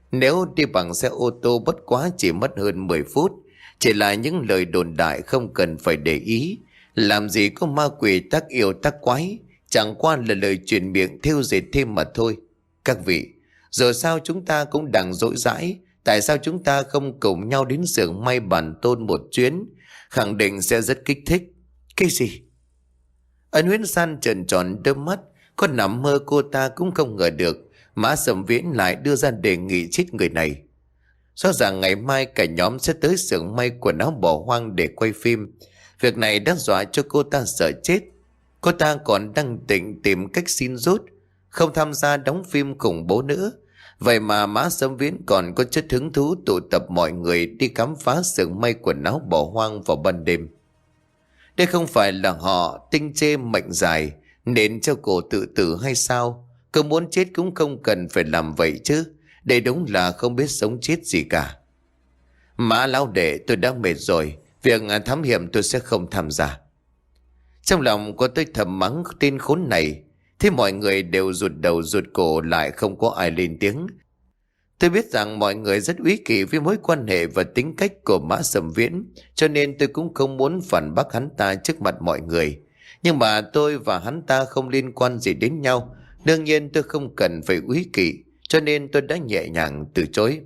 Nếu đi bằng xe ô tô bất quá chỉ mất hơn mười phút. Chỉ là những lời đồn đại không cần phải để ý. Làm gì có ma quỷ tác yêu tác quái, chẳng qua là lời truyền miệng thêu dệt thêm mà thôi. Các vị, giờ sao chúng ta cũng đang dỗi dãi, tại sao chúng ta không cùng nhau đến xưởng may bản tôn một chuyến? Khẳng định sẽ rất kích thích. Cái gì? Ân Huyễn San trợn tròn đôi mắt, có nằm mơ cô ta cũng không ngờ được Mã Sầm Viễn lại đưa ra đề nghị chết người này. Rõ ràng ngày mai cả nhóm sẽ tới xưởng may quần áo bỏ hoang để quay phim. Việc này đã dọa cho cô ta sợ chết. Cô ta còn đang định tìm cách xin rút, không tham gia đóng phim khủng bố nữa. Vậy mà Mã Sâm Viễn còn có chất hứng thú tụ tập mọi người đi khám phá xưởng may quần áo bỏ hoang vào ban đêm. Đây không phải là họ tinh chê mệnh dài nên cho cổ tự tử hay sao? Cứ muốn chết cũng không cần phải làm vậy chứ. Đây đúng là không biết sống chết gì cả. Mã lão đệ, tôi đã mệt rồi, việc thám hiểm tôi sẽ không tham gia. Trong lòng có tôi thầm mắng tên khốn này. Thế mọi người đều rụt đầu rụt cổ lại, không có ai lên tiếng. Tôi biết rằng mọi người rất úy kỵ với mối quan hệ và tính cách của Mã Sầm Viễn, cho nên tôi cũng không muốn phản bác hắn ta trước mặt mọi người. Nhưng mà tôi và hắn ta không liên quan gì đến nhau, đương nhiên tôi không cần phải úy kỵ, cho nên tôi đã nhẹ nhàng từ chối.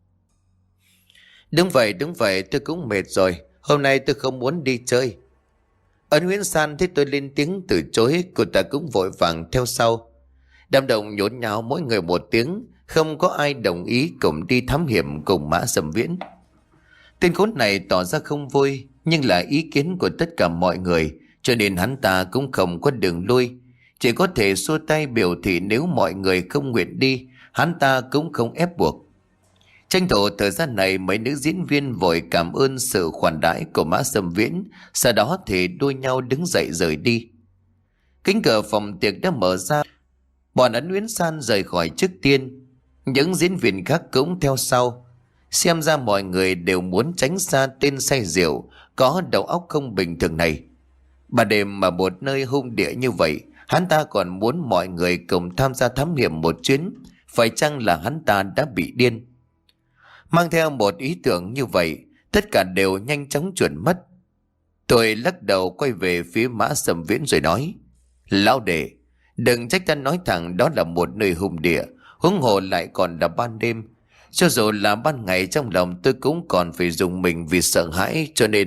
Đúng vậy, đúng vậy, tôi cũng mệt rồi, hôm nay tôi không muốn đi chơi. Ân Huyễn San thấy tôi lên tiếng từ chối, cô ta cũng vội vàng theo sau. Đám đông nhốn nháo mỗi người một tiếng, không có ai đồng ý cùng đi thám hiểm cùng Mã Sầm Viễn. Tên khốn này tỏ ra không vui, nhưng là ý kiến của tất cả mọi người, cho nên hắn ta cũng không có đường lui. Chỉ có thể xua tay biểu thị nếu mọi người không nguyện đi, hắn ta cũng không ép buộc. Tranh thủ thời gian này, mấy nữ diễn viên vội cảm ơn sự khoản đãi của Mã Sâm Viễn, sau đó thì đua nhau đứng dậy rời đi. Cánh cửa phòng tiệc đã mở ra, bọn Ân Huyễn San rời khỏi trước tiên, những diễn viên khác cũng theo sau. Xem ra mọi người đều muốn tránh xa tên say rượu có đầu óc không bình thường này. Ban đêm mà một nơi hung địa như vậy, hắn ta còn muốn mọi người cùng tham gia thám hiểm một chuyến, phải chăng là hắn ta đã bị điên? Mang theo một ý tưởng như vậy, tất cả đều nhanh chóng chuẩn mất. Tôi lắc đầu quay về phía Mã Sầm Viễn rồi nói: Lão đệ, đừng trách ta nói thẳng đó là một nơi hung địa, huống hồ lại còn là ban đêm. Cho dù là ban ngày, trong lòng tôi cũng còn phải dùng mình vì sợ hãi, cho nên...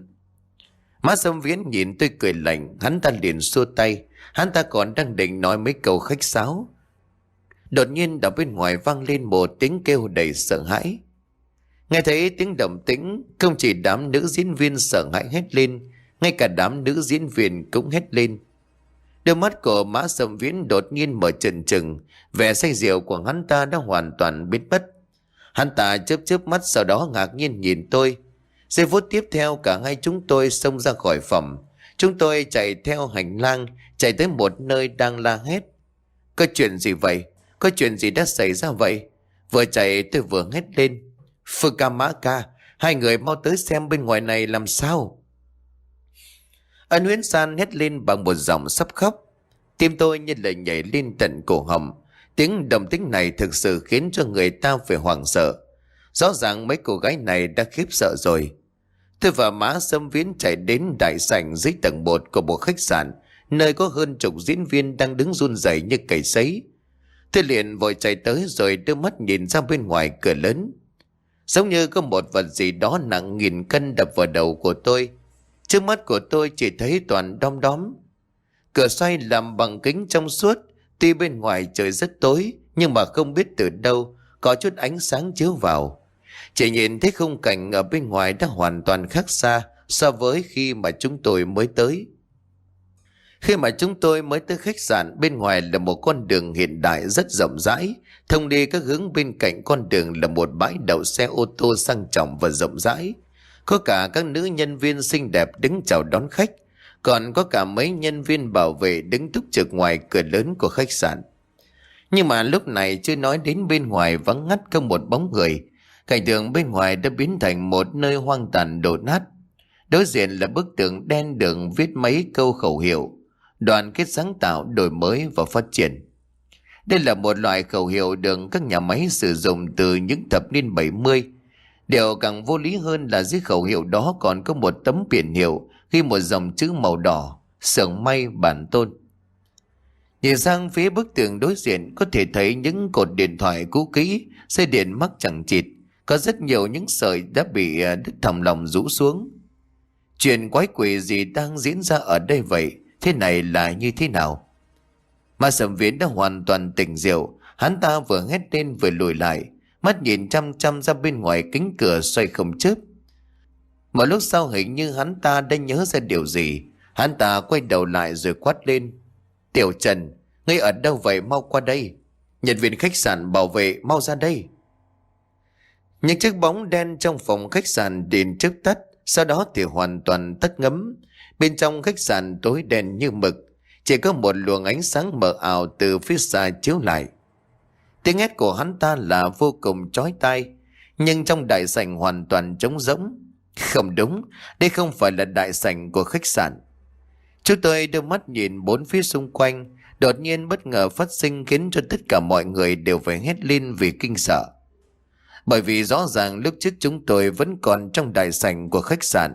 Mã Sâm Viễn nhìn tôi cười lạnh, hắn ta liền xua tay. Hắn ta còn đang định nói mấy câu khách sáo, đột nhiên ở bên ngoài vang lên một tiếng kêu đầy sợ hãi. Nghe thấy tiếng động tĩnh, không chỉ đám nữ diễn viên sợ hãi hét lên, ngay cả đám nữ diễn viên cũng hét lên. Đôi mắt của Mã Sâm Viễn đột nhiên mở trừng trừng, vẻ say rượu của hắn ta đã hoàn toàn biến mất. Hắn ta chớp chớp mắt, sau đó ngạc nhiên nhìn tôi. Giây phút tiếp theo, cả hai chúng tôi xông ra khỏi phòng. Chúng tôi chạy theo hành lang, chạy tới một nơi đang la hét. Có chuyện gì vậy? Có chuyện gì đã xảy ra vậy? Vừa chạy tôi vừa hét lên: Phương ca, Mã ca, hai người mau tới xem bên ngoài này làm sao. Ân Huyễn San hét lên bằng một giọng sắp khóc. Tim tôi như là nhảy lên tận cổ họng. Tiếng động tĩnh này thực sự khiến cho người ta phải hoảng sợ. Rõ ràng mấy cô gái này đã khiếp sợ rồi. Tôi và Mã Sâm Viễn chạy đến đại sảnh dưới tầng một của một khách sạn, nơi có hơn chục diễn viên đang đứng run rẩy như cầy sấy. Tôi liền vội chạy tới rồi đưa mắt nhìn ra bên ngoài cửa lớn. Giống như có một vật gì đó nặng nghìn cân đập vào đầu của tôi. Trước mắt của tôi chỉ thấy toàn đom đóm. Cửa xoay làm bằng kính trong suốt, tuy bên ngoài trời rất tối, nhưng mà không biết từ đâu có chút ánh sáng chiếu vào. Chỉ nhìn thấy khung cảnh ở bên ngoài đã hoàn toàn khác xa so với khi mà chúng tôi mới tới. Khi mà chúng tôi mới tới khách sạn, bên ngoài là một con đường hiện đại rất rộng rãi. Thông đi các hướng, bên cạnh con đường là một bãi đậu xe ô tô sang trọng và rộng rãi. Có cả các nữ nhân viên xinh đẹp đứng chào đón khách. Còn có cả mấy nhân viên bảo vệ đứng túc trực ngoài cửa lớn của khách sạn. Nhưng mà lúc này chưa nói đến bên ngoài vắng ngắt không một bóng người. Cảnh tượng bên ngoài đã biến thành một nơi hoang tàn đổ nát. Đối diện là bức tường đen đường viết mấy câu khẩu hiệu: đoàn kết sáng tạo, đổi mới và phát triển. Đây là một loại khẩu hiệu được các nhà máy sử dụng từ những thập niên bảy mươi. Điều càng vô lý hơn là dưới khẩu hiệu đó còn có một tấm biển hiệu ghi một dòng chữ màu đỏ: xưởng may Bản Tôn. Nhìn sang phía bức tường đối diện, có thể thấy những cột điện thoại cũ kỹ, dây điện mắc chẳng chịt, có rất nhiều những sợi đã bị đứt thòng lòng rũ xuống. Chuyện quái quỷ gì đang diễn ra ở đây vậy? Thế này là như thế nào? Ma Sầm Viễn đã hoàn toàn tỉnh rượu. Hắn ta vừa hét lên vừa lùi lại, mắt nhìn chăm chăm ra bên ngoài cánh cửa xoay không chớp. Một lúc sau hình như hắn ta đã nhớ ra điều gì. Hắn ta quay đầu lại rồi quát lên: Tiểu Trần, ngươi ở đâu vậy? Mau qua đây. Nhân viên khách sạn bảo vệ, mau ra đây. Những chiếc bóng đen trong phòng khách sạn điện chớp tắt, sau đó thì hoàn toàn tắt ngấm. Bên trong khách sạn tối đen như mực, chỉ có một luồng ánh sáng mờ ảo từ phía xa chiếu lại. Tiếng hét của hắn ta là vô cùng chói tai, nhưng trong đại sảnh hoàn toàn trống rỗng. Không đúng, đây không phải là đại sảnh của khách sạn. Chúng tôi đưa mắt nhìn bốn phía xung quanh, đột nhiên bất ngờ phát sinh khiến cho tất cả mọi người đều phải hét lên vì kinh sợ. Bởi vì rõ ràng lúc trước chúng tôi vẫn còn trong đại sảnh của khách sạn.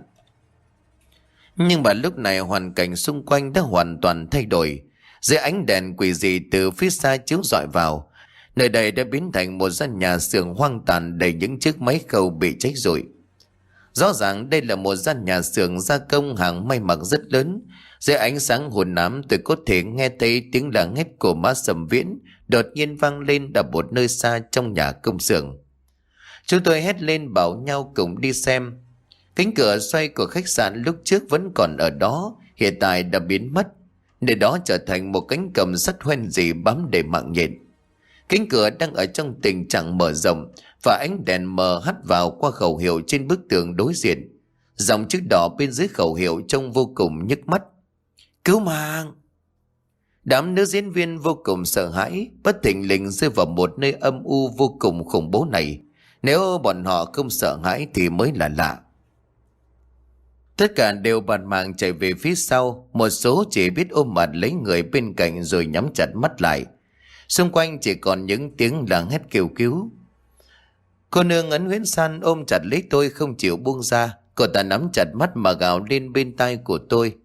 Nhưng mà lúc này hoàn cảnh xung quanh đã hoàn toàn thay đổi. Dưới ánh đèn quỷ dị từ phía xa chiếu rọi vào, nơi đây đã biến thành một gian nhà xưởng hoang tàn đầy những chiếc máy khâu bị cháy rụi. Rõ ràng đây là một gian nhà xưởng gia công hàng may mặc rất lớn. Dưới ánh sáng hồn ám, tôi có thể nghe thấy tiếng la hét của Ma Sầm Viễn đột nhiên vang lên ở một nơi xa trong nhà công xưởng. Chúng tôi hét lên bảo nhau cùng đi xem. Cánh cửa xoay của khách sạn lúc trước vẫn còn ở đó, hiện tại đã biến mất. Nơi đó trở thành một cánh cầm sắt hoen dỉ bám đầy mạng nhện. Cánh cửa đang ở trong tình trạng mở rộng và ánh đèn mờ hắt vào qua khẩu hiệu trên bức tường đối diện. Dòng chữ đỏ bên dưới khẩu hiệu trông vô cùng nhức mắt: Cứu mạng! Đám nữ diễn viên vô cùng sợ hãi, bất thình lình rơi vào một nơi âm u vô cùng khủng bố này. Nếu bọn họ không sợ hãi thì mới là lạ. Tất cả đều bạt mạng chạy về phía sau, một số chỉ biết ôm mặt lấy người bên cạnh rồi nhắm chặt mắt lại. Xung quanh chỉ còn những tiếng la hét kêu cứu. Cô nương Ấn Huyễn San ôm chặt lấy tôi không chịu buông ra. Cô ta nắm chặt mắt mà gào lên bên tai của tôi.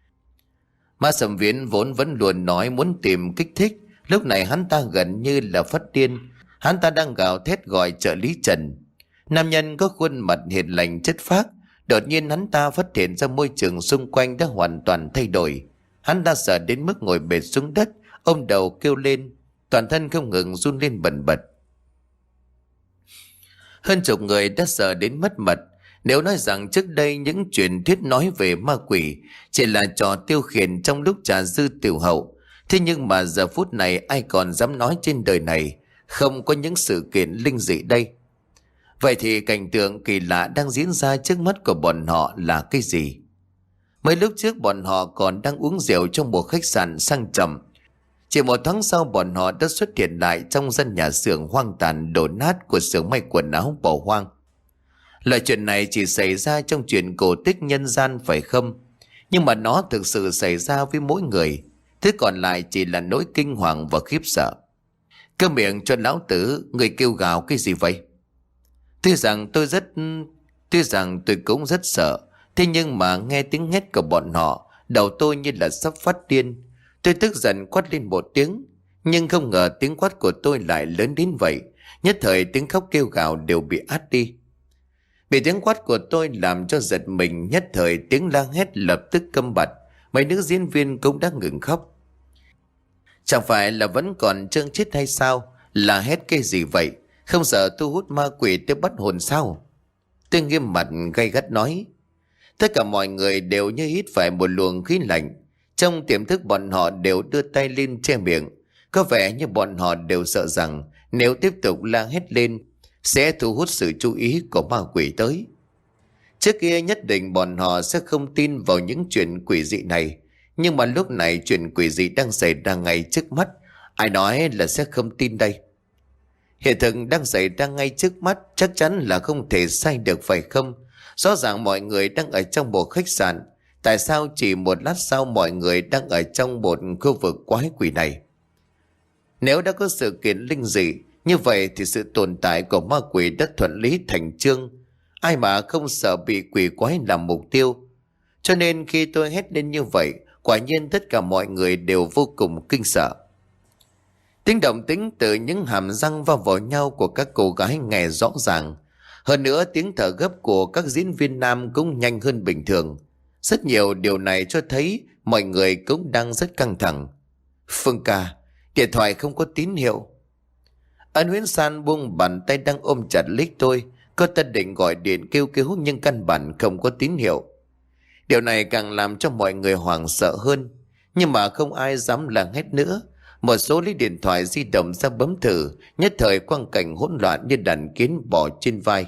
Ma Sầm Viễn vốn vẫn luôn nói muốn tìm kích thích, lúc này hắn ta gần như là phát điên. Hắn ta đang gào thét gọi trợ lý Trần. Nam nhân có khuôn mặt hiền lành chất phác. Đột nhiên hắn ta phát hiện ra môi trường xung quanh đã hoàn toàn thay đổi. Hắn ta sợ đến mức ngồi bệt xuống đất, ôm đầu kêu lên, toàn thân không ngừng run lên bần bật. Hơn chục người đã sợ đến mất mật. Nếu nói rằng trước đây những truyền thuyết nói về ma quỷ chỉ là trò tiêu khiển trong lúc trà dư tiểu hậu, thế nhưng mà giờ phút này ai còn dám nói trên đời này không có những sự kiện linh dị đây? Vậy thì cảnh tượng kỳ lạ đang diễn ra trước mắt của bọn họ là cái gì? Mấy lúc trước bọn họ còn đang uống rượu trong một khách sạn sang trọng. Chỉ một tháng sau bọn họ đã xuất hiện lại trong gian nhà xưởng hoang tàn đổ nát của xưởng may quần áo bỏ hoang. Loại chuyện này chỉ xảy ra trong chuyện cổ tích nhân gian phải không? Nhưng mà nó thực sự xảy ra với mỗi người. Thứ còn lại chỉ là nỗi kinh hoàng và khiếp sợ. Câm miệng cho lão tử, người kêu gào cái gì vậy? Tuy rằng tôi rất... Tuy rằng tôi cũng rất sợ. Thế nhưng mà nghe tiếng hét của bọn họ, đầu tôi như là sắp phát điên. Tôi tức giận quát lên một tiếng. Nhưng không ngờ tiếng quát của tôi lại lớn đến vậy. Nhất thời tiếng khóc kêu gào đều bị át đi. Bị tiếng quát của tôi làm cho giật mình, nhất thời tiếng la hét lập tức câm bặt. Mấy nữ diễn viên cũng đã ngừng khóc. Chẳng phải là vẫn còn trương chết hay sao? Là hét cái gì vậy? Không sợ thu hút ma quỷ tới bắt hồn sao? Tôi nghiêm mặt gay gắt nói. Tất cả mọi người đều như hít phải một luồng khí lạnh. Trong tiềm thức bọn họ đều đưa tay lên che miệng. Có vẻ như bọn họ đều sợ rằng nếu tiếp tục la hét lên sẽ thu hút sự chú ý của ma quỷ tới. Trước kia nhất định bọn họ sẽ không tin vào những chuyện quỷ dị này. Nhưng mà lúc này chuyện quỷ dị đang xảy ra ngay trước mắt. Ai nói là sẽ không tin đây? Hiện thực đang xảy ra ngay trước mắt, chắc chắn là không thể sai được phải không? Rõ ràng mọi người đang ở trong một khách sạn. Tại sao chỉ một lát sau mọi người đang ở trong một khu vực quái quỷ này? Nếu đã có sự kiện linh dị, như vậy thì sự tồn tại của ma quỷ đã thuận lý thành chương. Ai mà không sợ bị quỷ quái làm mục tiêu. Cho nên khi tôi hét lên như vậy, quả nhiên tất cả mọi người đều vô cùng kinh sợ. Tiếng động tĩnh từ những hàm răng va vào nhau của các cô gái nghe rõ ràng. Hơn nữa tiếng thở gấp của các diễn viên nam cũng nhanh hơn bình thường. Rất nhiều điều này cho thấy mọi người cũng đang rất căng thẳng. Phương ca, điện thoại không có tín hiệu. Ân Huyễn San buông bàn tay đang ôm chặt lấy tôi. Cô ta định gọi điện kêu cứu nhưng căn bản không có tín hiệu. Điều này càng làm cho mọi người hoảng sợ hơn. Nhưng mà không ai dám la hét nữa. Một số lấy điện thoại di động ra bấm thử, nhất thời quang cảnh hỗn loạn như đàn kiến bò trên vai.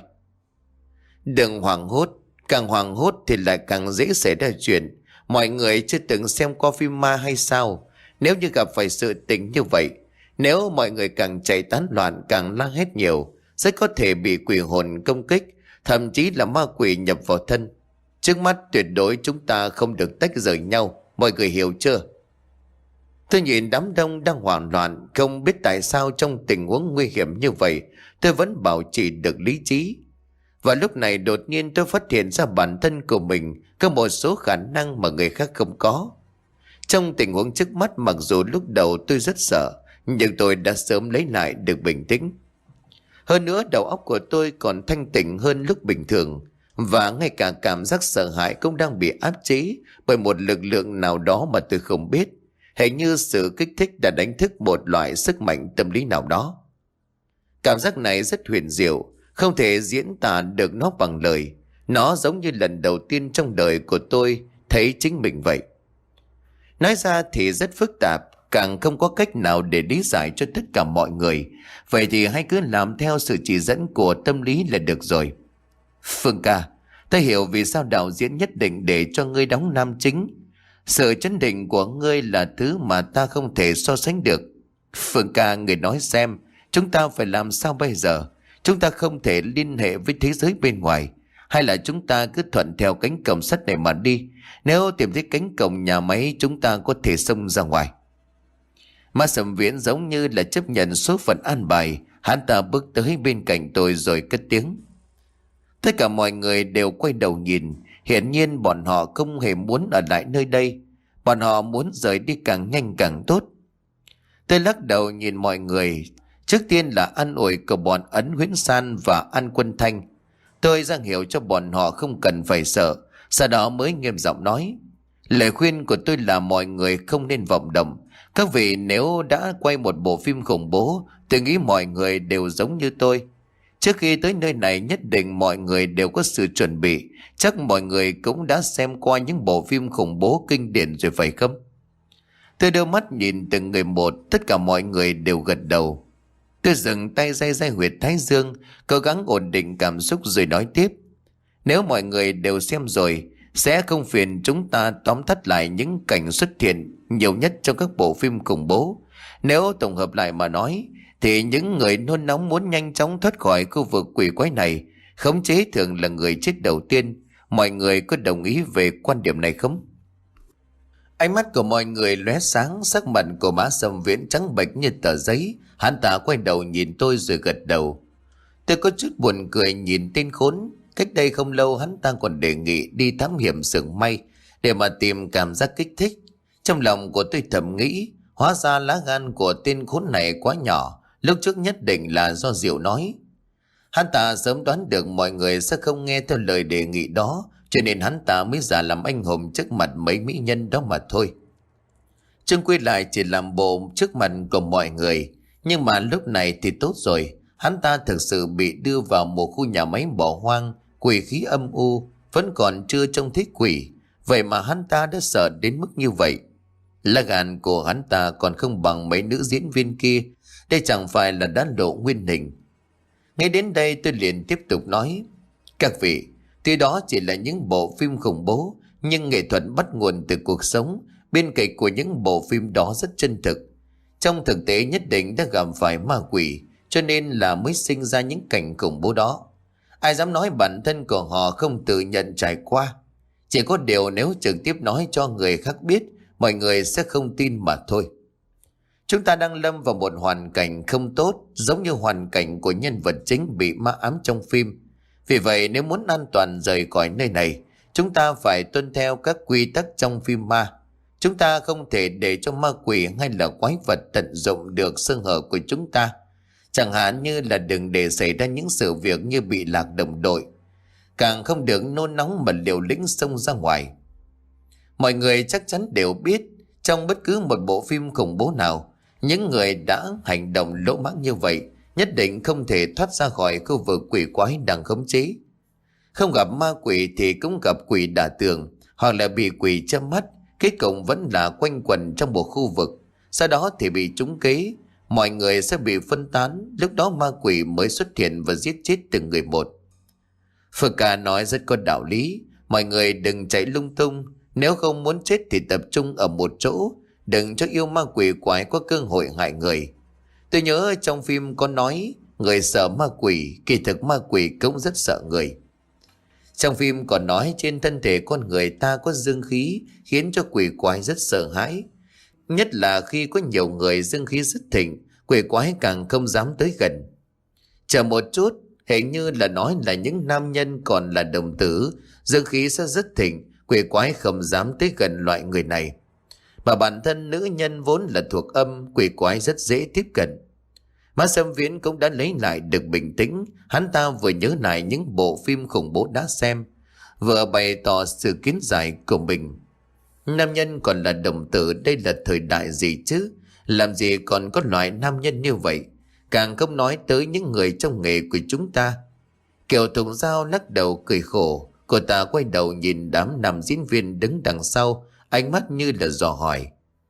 Đừng hoảng hốt, càng hoảng hốt thì lại càng dễ xảy ra chuyện. Mọi người chưa từng xem qua phim ma hay sao? Nếu như gặp phải sự tình như vậy, nếu mọi người càng chạy tán loạn, càng la hét nhiều, rất có thể bị quỷ hồn công kích, thậm chí là ma quỷ nhập vào thân. Trước mắt tuyệt đối chúng ta không được tách rời nhau, mọi người hiểu chưa? Tôi nhìn đám đông đang hoảng loạn, không biết tại sao trong tình huống nguy hiểm như vậy, tôi vẫn bảo trì được lý trí. Và lúc này đột nhiên tôi phát hiện ra bản thân của mình có một số khả năng mà người khác không có. Trong tình huống trước mắt, mặc dù lúc đầu tôi rất sợ, nhưng tôi đã sớm lấy lại được bình tĩnh. Hơn nữa đầu óc của tôi còn thanh tỉnh hơn lúc bình thường, và ngay cả cảm giác sợ hãi cũng đang bị áp chế bởi một lực lượng nào đó mà tôi không biết. Hình như sự kích thích đã đánh thức một loại sức mạnh tâm lý nào đó. Cảm giác này rất huyền diệu, không thể diễn tả được nó bằng lời. Nó giống như lần đầu tiên trong đời của tôi thấy chính mình vậy. Nói ra thì rất phức tạp, càng không có cách nào để lý giải cho tất cả mọi người. Vậy thì hãy cứ làm theo sự chỉ dẫn của tâm lý là được rồi. Phương ca, ta hiểu vì sao đạo diễn nhất định để cho ngươi đóng nam chính. Sự chấn định của ngươi là thứ mà ta không thể so sánh được. Phương ca, người nói xem, chúng ta phải làm sao bây giờ? Chúng ta không thể liên hệ với thế giới bên ngoài, hay là chúng ta cứ thuận theo cánh cổng sắt này mà đi? Nếu tìm thấy cánh cổng nhà máy, chúng ta có thể xông ra ngoài. Ma Sầm Viễn giống như là chấp nhận số phận an bài. Hắn ta bước tới bên cạnh tôi rồi cất tiếng. Tất cả mọi người đều quay đầu nhìn. Hiển nhiên bọn họ không hề muốn ở lại nơi đây. Bọn họ muốn rời đi càng nhanh càng tốt. Tôi lắc đầu nhìn mọi người. Trước tiên là an ủi của bọn Ấn Huyễn San và An Quân Thanh. Tôi ra hiệu cho bọn họ không cần phải sợ. Sau đó mới nghiêm giọng nói. Lời khuyên của tôi là mọi người không nên vọng động. Các vị nếu đã quay một bộ phim khủng bố, tôi nghĩ mọi người đều giống như tôi. Trước khi tới nơi này nhất định mọi người đều có sự chuẩn bị. Chắc mọi người cũng đã xem qua những bộ phim khủng bố kinh điển rồi phải không? Tôi đưa mắt nhìn từng người một, tất cả mọi người đều gật đầu. Tôi dừng tay day day huyệt thái dương, cố gắng ổn định cảm xúc rồi nói tiếp. Nếu mọi người đều xem rồi, sẽ không phiền chúng ta tóm tắt lại những cảnh xuất hiện nhiều nhất trong các bộ phim khủng bố. Nếu tổng hợp lại mà nói, thì những người nôn nóng muốn nhanh chóng thoát khỏi khu vực quỷ quái này, khống chế thường là người chết đầu tiên. Mọi người có đồng ý về quan điểm này không? Ánh mắt của mọi người lóe sáng, sắc mặt của Mã Sâm Viễn trắng bệch như tờ giấy. Hắn ta quay đầu nhìn tôi rồi gật đầu. Tôi có chút buồn cười nhìn tên khốn. Cách đây không lâu hắn ta còn đề nghị đi thám hiểm xưởng may để mà tìm cảm giác kích thích. Trong lòng của tôi thầm nghĩ, hóa ra lá gan của tên khốn này quá nhỏ, lúc trước nhất định là do Diệu nói. Hắn ta sớm đoán được mọi người sẽ không nghe theo lời đề nghị đó, cho nên hắn ta mới giả làm anh hùng trước mặt mấy mỹ nhân đó mà thôi. Trương Quy lại chỉ làm bộ trước mặt của mọi người, nhưng mà lúc này thì tốt rồi. Hắn ta thực sự bị đưa vào một khu nhà máy bỏ hoang, quỷ khí âm u, vẫn còn chưa trông thấy quỷ. Vậy mà hắn ta đã sợ đến mức như vậy. Lá gan của hắn ta còn không bằng mấy nữ diễn viên kia. Đây chẳng phải là đã lộ nguyên hình. Ngay đến đây tôi liền tiếp tục nói. Các vị, tuy đó chỉ là những bộ phim khủng bố, nhưng nghệ thuật bắt nguồn từ cuộc sống. Bên cạnh của những bộ phim đó rất chân thực. Trong thực tế nhất định đã gặp phải ma quỷ, cho nên là mới sinh ra những cảnh khủng bố đó. Ai dám nói bản thân của họ không tự nhận trải qua. Chỉ có điều nếu trực tiếp nói cho người khác biết, mọi người sẽ không tin mà thôi. Chúng ta đang lâm vào một hoàn cảnh không tốt, giống như hoàn cảnh của nhân vật chính bị ma ám trong phim. Vì vậy nếu muốn an toàn rời khỏi nơi này, chúng ta phải tuân theo các quy tắc trong phim ma. Chúng ta không thể để cho ma quỷ hay là quái vật tận dụng được sơ hở của chúng ta. Chẳng hạn như là đừng để xảy ra những sự việc như bị lạc đồng đội. Càng không được nôn nóng mà liều lĩnh xông ra ngoài. Mọi người chắc chắn đều biết, trong bất cứ một bộ phim khủng bố nào, những người đã hành động lỗ mãng như vậy nhất định không thể thoát ra khỏi khu vực quỷ quái đang khống chế. Không gặp ma quỷ thì cũng gặp quỷ đả tường, hoặc là bị quỷ châm mắt, kết cục vẫn là quanh quẩn trong một khu vực. Sau đó thì bị trúng kế, mọi người sẽ bị phân tán, lúc đó ma quỷ mới xuất hiện và giết chết từng người một. Phượng Ca nói rất có đạo lý, mọi người đừng chạy lung tung, nếu không muốn chết thì tập trung ở một chỗ, đừng cho yêu ma quỷ quái có cơ hội hại người. Tôi nhớ trong phim có nói, người sợ ma quỷ, kỳ thực ma quỷ cũng rất sợ người. Trong phim còn nói trên thân thể con người ta có dương khí khiến cho quỷ quái rất sợ hãi. Nhất là khi có nhiều người dương khí rất thịnh, quỷ quái càng không dám tới gần. Chờ một chút, hình như là nói là những nam nhân còn là đồng tử, dương khí sẽ rất thịnh, quỷ quái không dám tới gần loại người này. Mà bản thân nữ nhân vốn là thuộc âm, quỷ quái rất dễ tiếp cận. Mã Sâm Viễn cũng đã lấy lại được bình tĩnh, hắn ta vừa nhớ lại những bộ phim khủng bố đã xem, vừa bày tỏ sự kiến giải của mình. Nam nhân còn là đồng tử, đây là thời đại gì chứ? Làm gì còn có loại nam nhân như vậy? Càng không nói tới những người trong nghề của chúng ta. Kiều Tùng Giao lắc đầu cười khổ, cô ta quay đầu nhìn đám nam diễn viên đứng đằng sau, ánh mắt như là dò hỏi.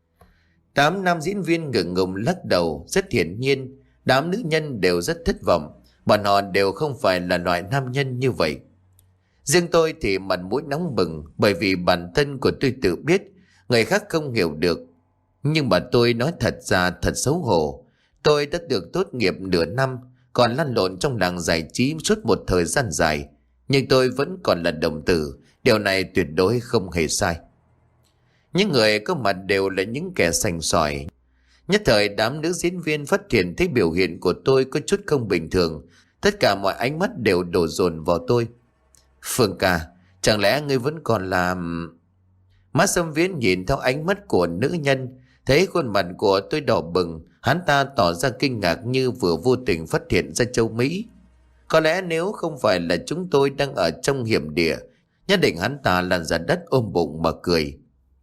Đám nam diễn viên ngượng ngùng lắc đầu, rất hiển nhiên, đám nữ nhân đều rất thất vọng, bọn họ đều không phải là loại nam nhân như vậy. Riêng tôi thì mặt mũi nóng bừng, bởi vì bản thân của tôi tự biết, người khác không hiểu được. Nhưng mà tôi nói thật ra thật xấu hổ. Tôi đã được tốt nghiệp nửa năm, còn lăn lộn trong làng giải trí suốt một thời gian dài, nhưng tôi vẫn còn là đồng tử, điều này tuyệt đối không hề sai. Những người có mặt đều là những kẻ sành sỏi. Nhất thời đám nữ diễn viên phát hiện thấy biểu hiện của tôi có chút không bình thường, tất cả mọi ánh mắt đều đổ dồn vào tôi. Phương ca, chẳng lẽ ngươi vẫn còn làm... Má Sâm Viễn nhìn theo ánh mắt của nữ nhân, thấy khuôn mặt của tôi đỏ bừng, hắn ta tỏ ra kinh ngạc như vừa vô tình phát hiện ra châu Mỹ. Có lẽ nếu không phải là chúng tôi đang ở trong hiểm địa, nhất định hắn ta lăn ra đất ôm bụng mà cười.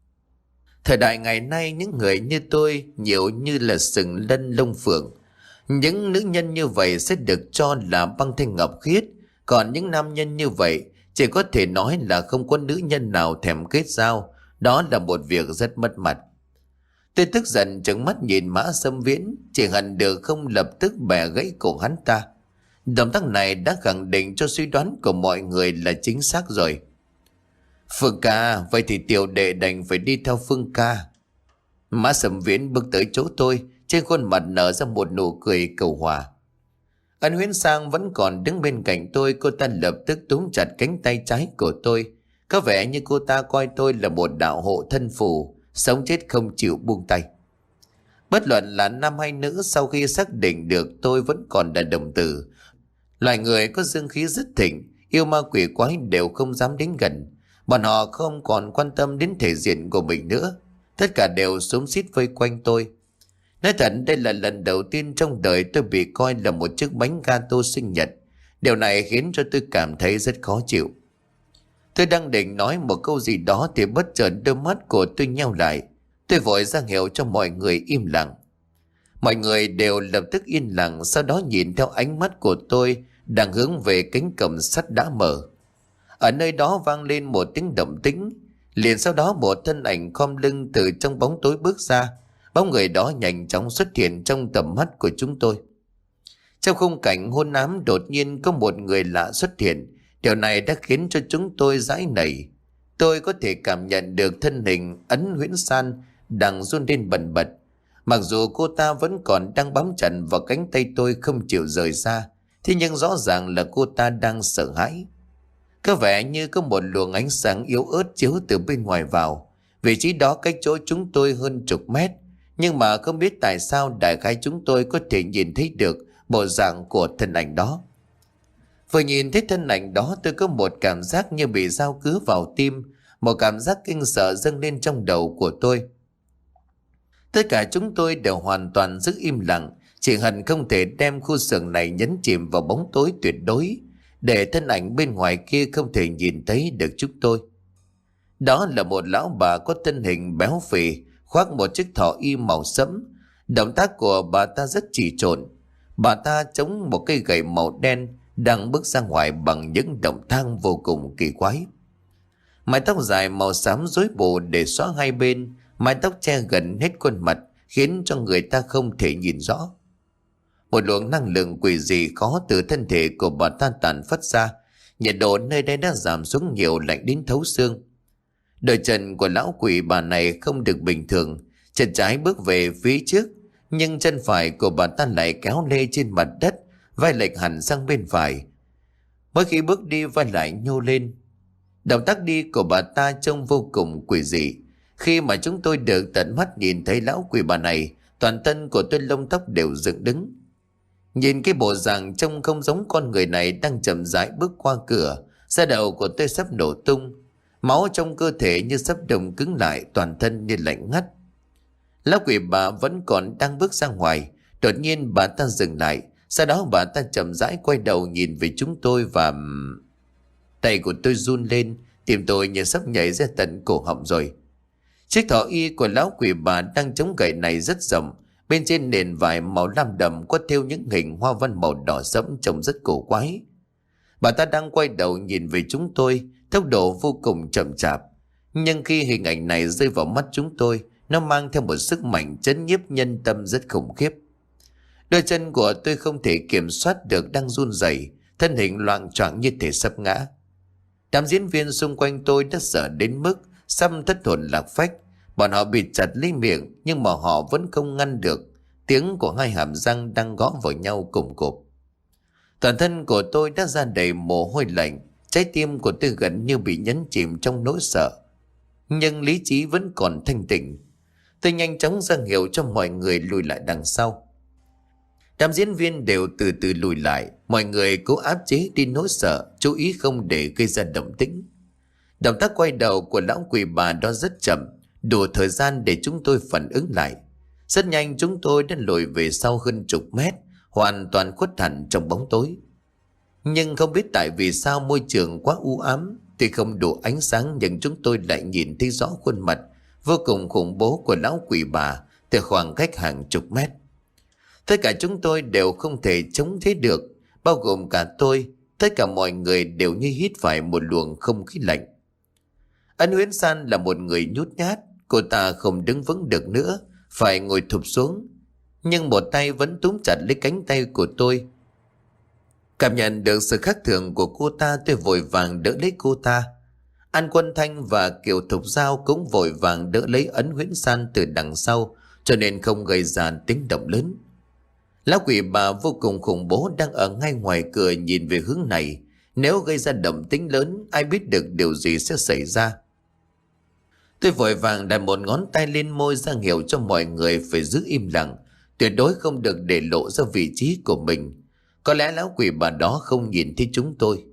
Thời đại ngày nay những người như tôi nhiều như là sừng lân lông phượng. Những nữ nhân như vậy sẽ được cho là băng thanh ngọc khiết, còn những nam nhân như vậy chỉ có thể nói là không có nữ nhân nào thèm kết giao. Đó là một việc rất mất mặt. Tôi tức giận trừng mắt nhìn Mã Sâm Viễn, chỉ hận được không lập tức bẻ gãy cổ hắn ta. Động tác này đã khẳng định cho suy đoán của mọi người là chính xác rồi. Phương ca, vậy thì tiểu đệ đành phải đi theo Phương ca. Mã Sâm Viễn bước tới chỗ tôi, trên khuôn mặt nở ra một nụ cười cầu hòa. Ân Huyễn Sang vẫn còn đứng bên cạnh tôi, cô ta lập tức túm chặt cánh tay trái của tôi. Có vẻ như cô ta coi tôi là một đạo hộ thân phù, sống chết không chịu buông tay. Bất luận là nam hay nữ, sau khi xác định được tôi vẫn còn là đồng tử, loài người có dương khí rất thịnh, yêu ma quỷ quái đều không dám đến gần. Bọn họ không còn quan tâm đến thể diện của mình nữa, tất cả đều xúm xít vây quanh tôi. Nói thật, đây là lần đầu tiên trong đời tôi bị coi là một chiếc bánh gato sinh nhật. Điều này khiến cho tôi cảm thấy rất khó chịu. Tôi đang định nói một câu gì đó thì bất chợt đôi mắt của tôi nheo lại. Tôi vội ra hiệu cho mọi người im lặng. Mọi người đều lập tức yên lặng, sau đó nhìn theo ánh mắt của tôi đang hướng về cánh cổng sắt đã mở. Ở nơi đó vang lên một tiếng động tĩnh, liền sau đó một thân ảnh khom lưng từ trong bóng tối bước ra. Bóng người đó nhanh chóng xuất hiện trong tầm mắt của chúng tôi. Trong khung cảnh hôn ám, đột nhiên có một người lạ xuất hiện. Điều này đã khiến cho chúng tôi giãy nảy. Tôi có thể cảm nhận được thân hình Ấn Huyễn San đang run lên bần bật. Mặc dù cô ta vẫn còn đang bám chặt vào cánh tay tôi không chịu rời ra, thế nhưng rõ ràng là cô ta đang sợ hãi. Có vẻ như có một luồng ánh sáng yếu ớt chiếu từ bên ngoài vào. Vị trí đó cách chỗ chúng tôi hơn chục mét. Nhưng mà không biết tại sao đại khái chúng tôi có thể nhìn thấy được bộ dạng của thân ảnh đó. Vừa nhìn thấy thân ảnh đó, tôi có một cảm giác như bị dao cứa vào tim, một cảm giác kinh sợ dâng lên trong đầu của tôi. Tất cả chúng tôi đều hoàn toàn giữ im lặng, chỉ hận không thể đem khu xưởng này nhấn chìm vào bóng tối tuyệt đối, để thân ảnh bên ngoài kia không thể nhìn thấy được chúng tôi. Đó là một lão bà có thân hình béo phì, khoác một chiếc thọ y màu sẫm. Động tác của bà ta rất chỉ trộn. Bà ta chống một cây gậy màu đen, đang bước ra ngoài bằng những động tác vô cùng kỳ quái. Mái tóc dài màu xám rối bù để xóa hai bên, mái tóc che gần hết khuôn mặt, khiến cho người ta không thể nhìn rõ. Một luồng năng lượng quỷ dị khó từ thân thể của bà ta tản phát ra. Nhiệt độ nơi đây đã giảm xuống nhiều, lạnh đến thấu xương. Đôi chân của lão quỷ bà này không được bình thường. Chân trái bước về phía trước, nhưng chân phải của bà ta lại kéo lê trên mặt đất, vai lệch hẳn sang bên phải. Mỗi khi bước đi vai lại nhô lên. Động tác đi của bà ta trông vô cùng quỷ dị. Khi mà chúng tôi được tận mắt nhìn thấy lão quỷ bà này, toàn thân của tôi lông tóc đều dựng đứng. Nhìn cái bộ dạng trông không giống con người này đang chậm rãi bước qua cửa, da đầu của tôi sắp nổ tung. Máu trong cơ thể như sắp đông cứng lại, toàn thân như lạnh ngắt. Lão quỷ bà vẫn còn đang bước ra ngoài. Đột nhiên bà ta dừng lại. Sau đó bà ta chậm rãi quay đầu nhìn về chúng tôi và... Tay của tôi run lên, tim tôi như sắp nhảy ra tận cổ họng rồi. Chiếc thọ y của lão quỷ bà đang chống gậy này rất rộng. Bên trên nền vải màu lam đậm có thêu những hình hoa văn màu đỏ sẫm trông rất cổ quái. Bà ta đang quay đầu nhìn về chúng tôi, tốc độ vô cùng chậm chạp. Nhưng khi hình ảnh này rơi vào mắt chúng tôi, nó mang theo một sức mạnh chấn nhiếp nhân tâm rất khủng khiếp. Đôi chân của tôi không thể kiểm soát được đang run rẩy, thân hình loạng choạng như thể sắp ngã. Đám diễn viên xung quanh tôi đã sợ đến mức sắp thất hồn lạc phách. Bọn họ bịt chặt lấy miệng, nhưng mà họ vẫn không ngăn được tiếng của hai hàm răng đang gõ vào nhau cộp cộp. Toàn thân của tôi đã ra đầy mồ hôi lạnh, trái tim của tôi gần như bị nhấn chìm trong nỗi sợ. Nhưng lý trí vẫn còn thanh tỉnh. Tôi nhanh chóng ra hiệu cho mọi người lùi lại đằng sau. Đám diễn viên đều từ từ lùi lại, mọi người cố áp chế đi nỗi sợ, chú ý không để gây ra động tĩnh. Động tác quay đầu của lão quỷ bà đó rất chậm, đủ thời gian để chúng tôi phản ứng lại. Rất nhanh chúng tôi đã lùi về sau hơn chục mét, hoàn toàn khuất hẳn trong bóng tối. Nhưng không biết tại vì sao môi trường quá u ám, tuy không đủ ánh sáng nhưng chúng tôi lại nhìn thấy rõ khuôn mặt vô cùng khủng bố của lão quỷ bà từ khoảng cách hàng chục mét. Tất cả chúng tôi đều không thể chống chế được, bao gồm cả tôi. Tất cả mọi người đều như hít phải một luồng không khí lạnh. Ân Huyễn San là một người nhút nhát, cô ta không đứng vững được nữa, phải ngồi thụp xuống. Nhưng một tay vẫn túm chặt lấy cánh tay của tôi. Cảm nhận được sự khác thường của cô ta, tôi vội vàng đỡ lấy cô ta. An Quân Thanh và Kiều Thục Giao cũng vội vàng đỡ lấy Ân Huyễn San từ đằng sau, cho nên không gây ra tiếng động lớn. Lão quỷ bà vô cùng khủng bố đang ở ngay ngoài cửa nhìn về hướng này. Nếu gây ra động tĩnh lớn, ai biết được điều gì sẽ xảy ra. Tôi vội vàng đặt một ngón tay lên môi ra hiệu cho mọi người phải giữ im lặng, tuyệt đối không được để lộ ra vị trí của mình. Có lẽ lão quỷ bà đó không nhìn thấy chúng tôi.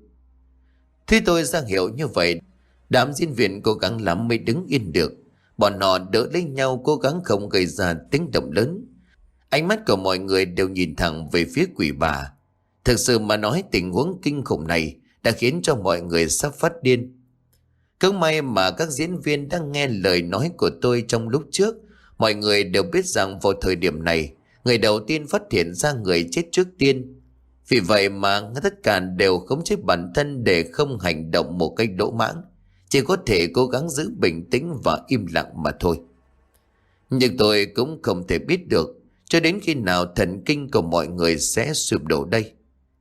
Khi tôi ra hiệu như vậy, đám diễn viên cố gắng lắm mới đứng yên được. Bọn họ đỡ lấy nhau, cố gắng không gây ra tiếng động lớn. Ánh mắt của mọi người đều nhìn thẳng về phía quỷ bà. Thực sự mà nói, tình huống kinh khủng này đã khiến cho mọi người sắp phát điên. Cứ may mà các diễn viên đang nghe lời nói của tôi trong lúc trước. Mọi người đều biết rằng vào thời điểm này, người đầu tiên phát hiện ra người chết trước tiên. Vì vậy mà tất cả đều khống chế bản thân để không hành động một cách lỗ mãng, chỉ có thể cố gắng giữ bình tĩnh và im lặng mà thôi. Nhưng tôi cũng không thể biết được cho đến khi nào thần kinh của mọi người sẽ sụp đổ đây.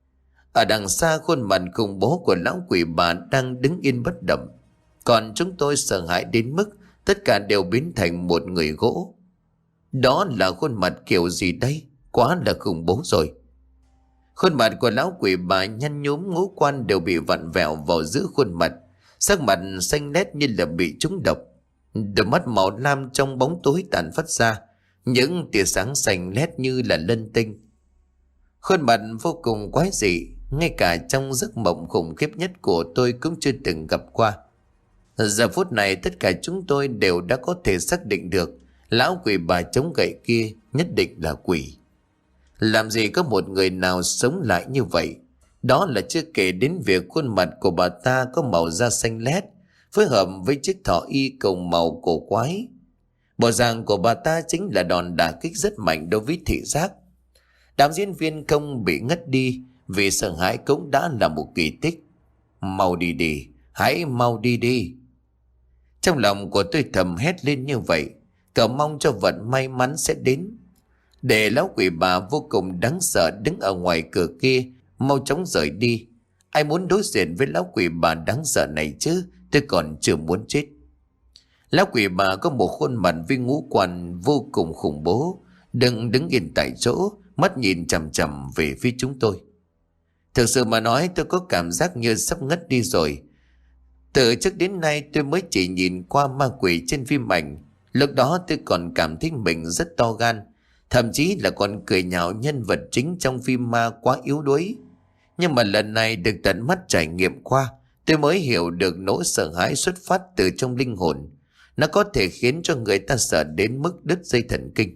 Ở đằng xa, khuôn mặt khủng bố của lão quỷ bà đang đứng yên bất động. Còn chúng tôi sợ hãi đến mức tất cả đều biến thành một người gỗ. Đó là khuôn mặt kiểu gì đây? Quá là khủng bố rồi. Khuôn mặt của lão quỷ bà nhăn nhúm, ngũ quan đều bị vặn vẹo vào giữa khuôn mặt. Sắc mặt xanh lét như là bị trúng độc. Đôi mắt màu lam trong bóng tối tàn phát ra, những tia sáng xanh lét như là lân tinh. Khuôn mặt vô cùng quái dị, ngay cả trong giấc mộng khủng khiếp nhất của tôi cũng chưa từng gặp qua. Giờ phút này tất cả chúng tôi đều đã có thể xác định được lão quỷ bà chống gậy kia nhất định là quỷ. Làm gì có một người nào sống lại như vậy? Đó là chưa kể đến việc khuôn mặt của bà ta có màu da xanh lét, phối hợp với chiếc thỏ y cùng màu cổ quái. Bộ dạng của bà ta chính là đòn đả kích rất mạnh đối với thị giác. Đám diễn viên không bị ngất đi vì sợ hãi cũng đã là một kỳ tích. Mau đi đi, hãy mau đi đi. Trong lòng của tôi thầm hét lên như vậy, cầu mong cho vận may mắn sẽ đến. Để lão quỷ bà vô cùng đáng sợ đứng ở ngoài cửa kia, mau chóng rời đi. Ai muốn đối diện với lão quỷ bà đáng sợ này chứ, tôi còn chưa muốn chết. Lão quỷ bà có một khuôn mặt với ngũ quan vô cùng khủng bố, đừng đứng yên tại chỗ, mắt nhìn chằm chằm về phía chúng tôi. Thực sự mà nói, tôi có cảm giác như sắp ngất đi rồi. Từ trước đến nay tôi mới chỉ nhìn qua ma quỷ trên phim ảnh. Lúc đó tôi còn cảm thấy mình rất to gan, thậm chí là còn cười nhạo nhân vật chính trong phim ma quá yếu đuối. Nhưng mà lần này được tận mắt trải nghiệm qua, tôi mới hiểu được nỗi sợ hãi xuất phát từ trong linh hồn. Nó có thể khiến cho người ta sợ đến mức đứt dây thần kinh.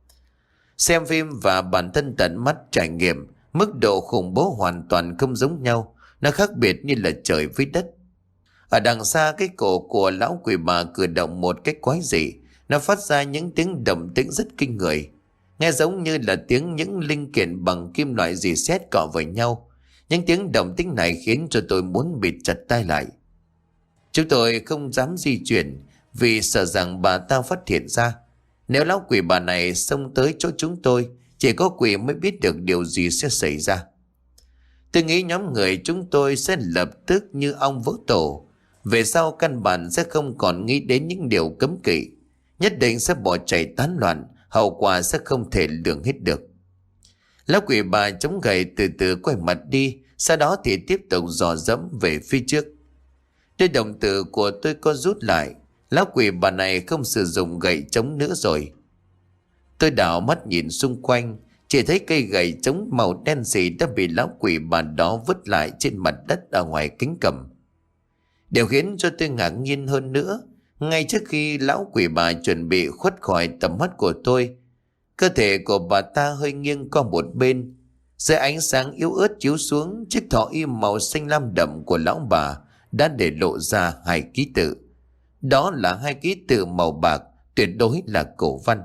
Xem phim và bản thân tận mắt trải nghiệm, mức độ khủng bố hoàn toàn không giống nhau. Nó khác biệt như là trời với đất. Ở đằng xa, cái cổ của lão quỷ bà cử động một cách quái dị. Nó phát ra những tiếng động tĩnh rất kinh người, nghe giống như là tiếng những linh kiện bằng kim loại rỉ sét cọ vào nhau. Những tiếng động tĩnh này khiến cho tôi muốn bịt chặt tai lại. Chúng tôi không dám di chuyển vì sợ rằng bà ta phát hiện ra. Nếu lão quỷ bà này xông tới chỗ chúng tôi, chỉ có quỷ mới biết được điều gì sẽ xảy ra. Tôi nghĩ nhóm người chúng tôi sẽ lập tức như ong vỡ tổ. Về sau căn bản sẽ không còn nghĩ đến những điều cấm kỵ, nhất định sẽ bỏ chạy tán loạn, hậu quả sẽ không thể lường hết được. Lão quỷ bà chống gậy từ từ quay mặt đi, sau đó thì tiếp tục dò dẫm về phía trước. Đôi đồng tử của tôi có rút lại, lão quỷ bà này không sử dụng gậy chống nữa rồi. Tôi đảo mắt nhìn xung quanh, chỉ thấy cây gậy chống màu đen xì đã bị lão quỷ bà đó vứt lại trên mặt đất ở ngoài kính cầm. Điều khiến cho tôi ngạc nhiên hơn nữa, ngay trước khi lão quỷ bà chuẩn bị khuất khỏi tầm mắt của tôi, cơ thể của bà ta hơi nghiêng qua một bên. Dưới ánh sáng yếu ớt chiếu xuống, chiếc thỏ im màu xanh lam đậm của lão bà đã để lộ ra hai ký tự. Đó là hai ký tự màu bạc, tuyệt đối là cổ văn.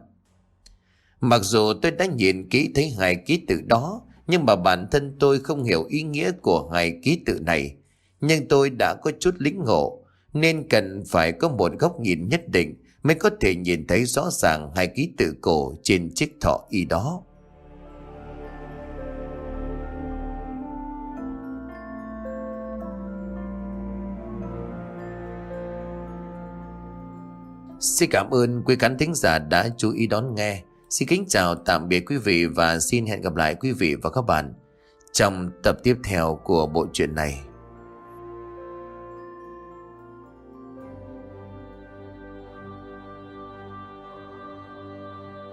Mặc dù tôi đã nhìn kỹ thấy hai ký tự đó, nhưng mà bản thân tôi không hiểu ý nghĩa của hai ký tự này. Nhưng tôi đã có chút lĩnh ngộ, nên cần phải có một góc nhìn nhất định mới có thể nhìn thấy rõ ràng hai ký tự cổ trên chiếc thỏ y đó. Xin cảm ơn quý khán thính giả đã chú ý đón nghe. Xin kính chào tạm biệt quý vị và xin hẹn gặp lại quý vị và các bạn trong tập tiếp theo của bộ truyện này.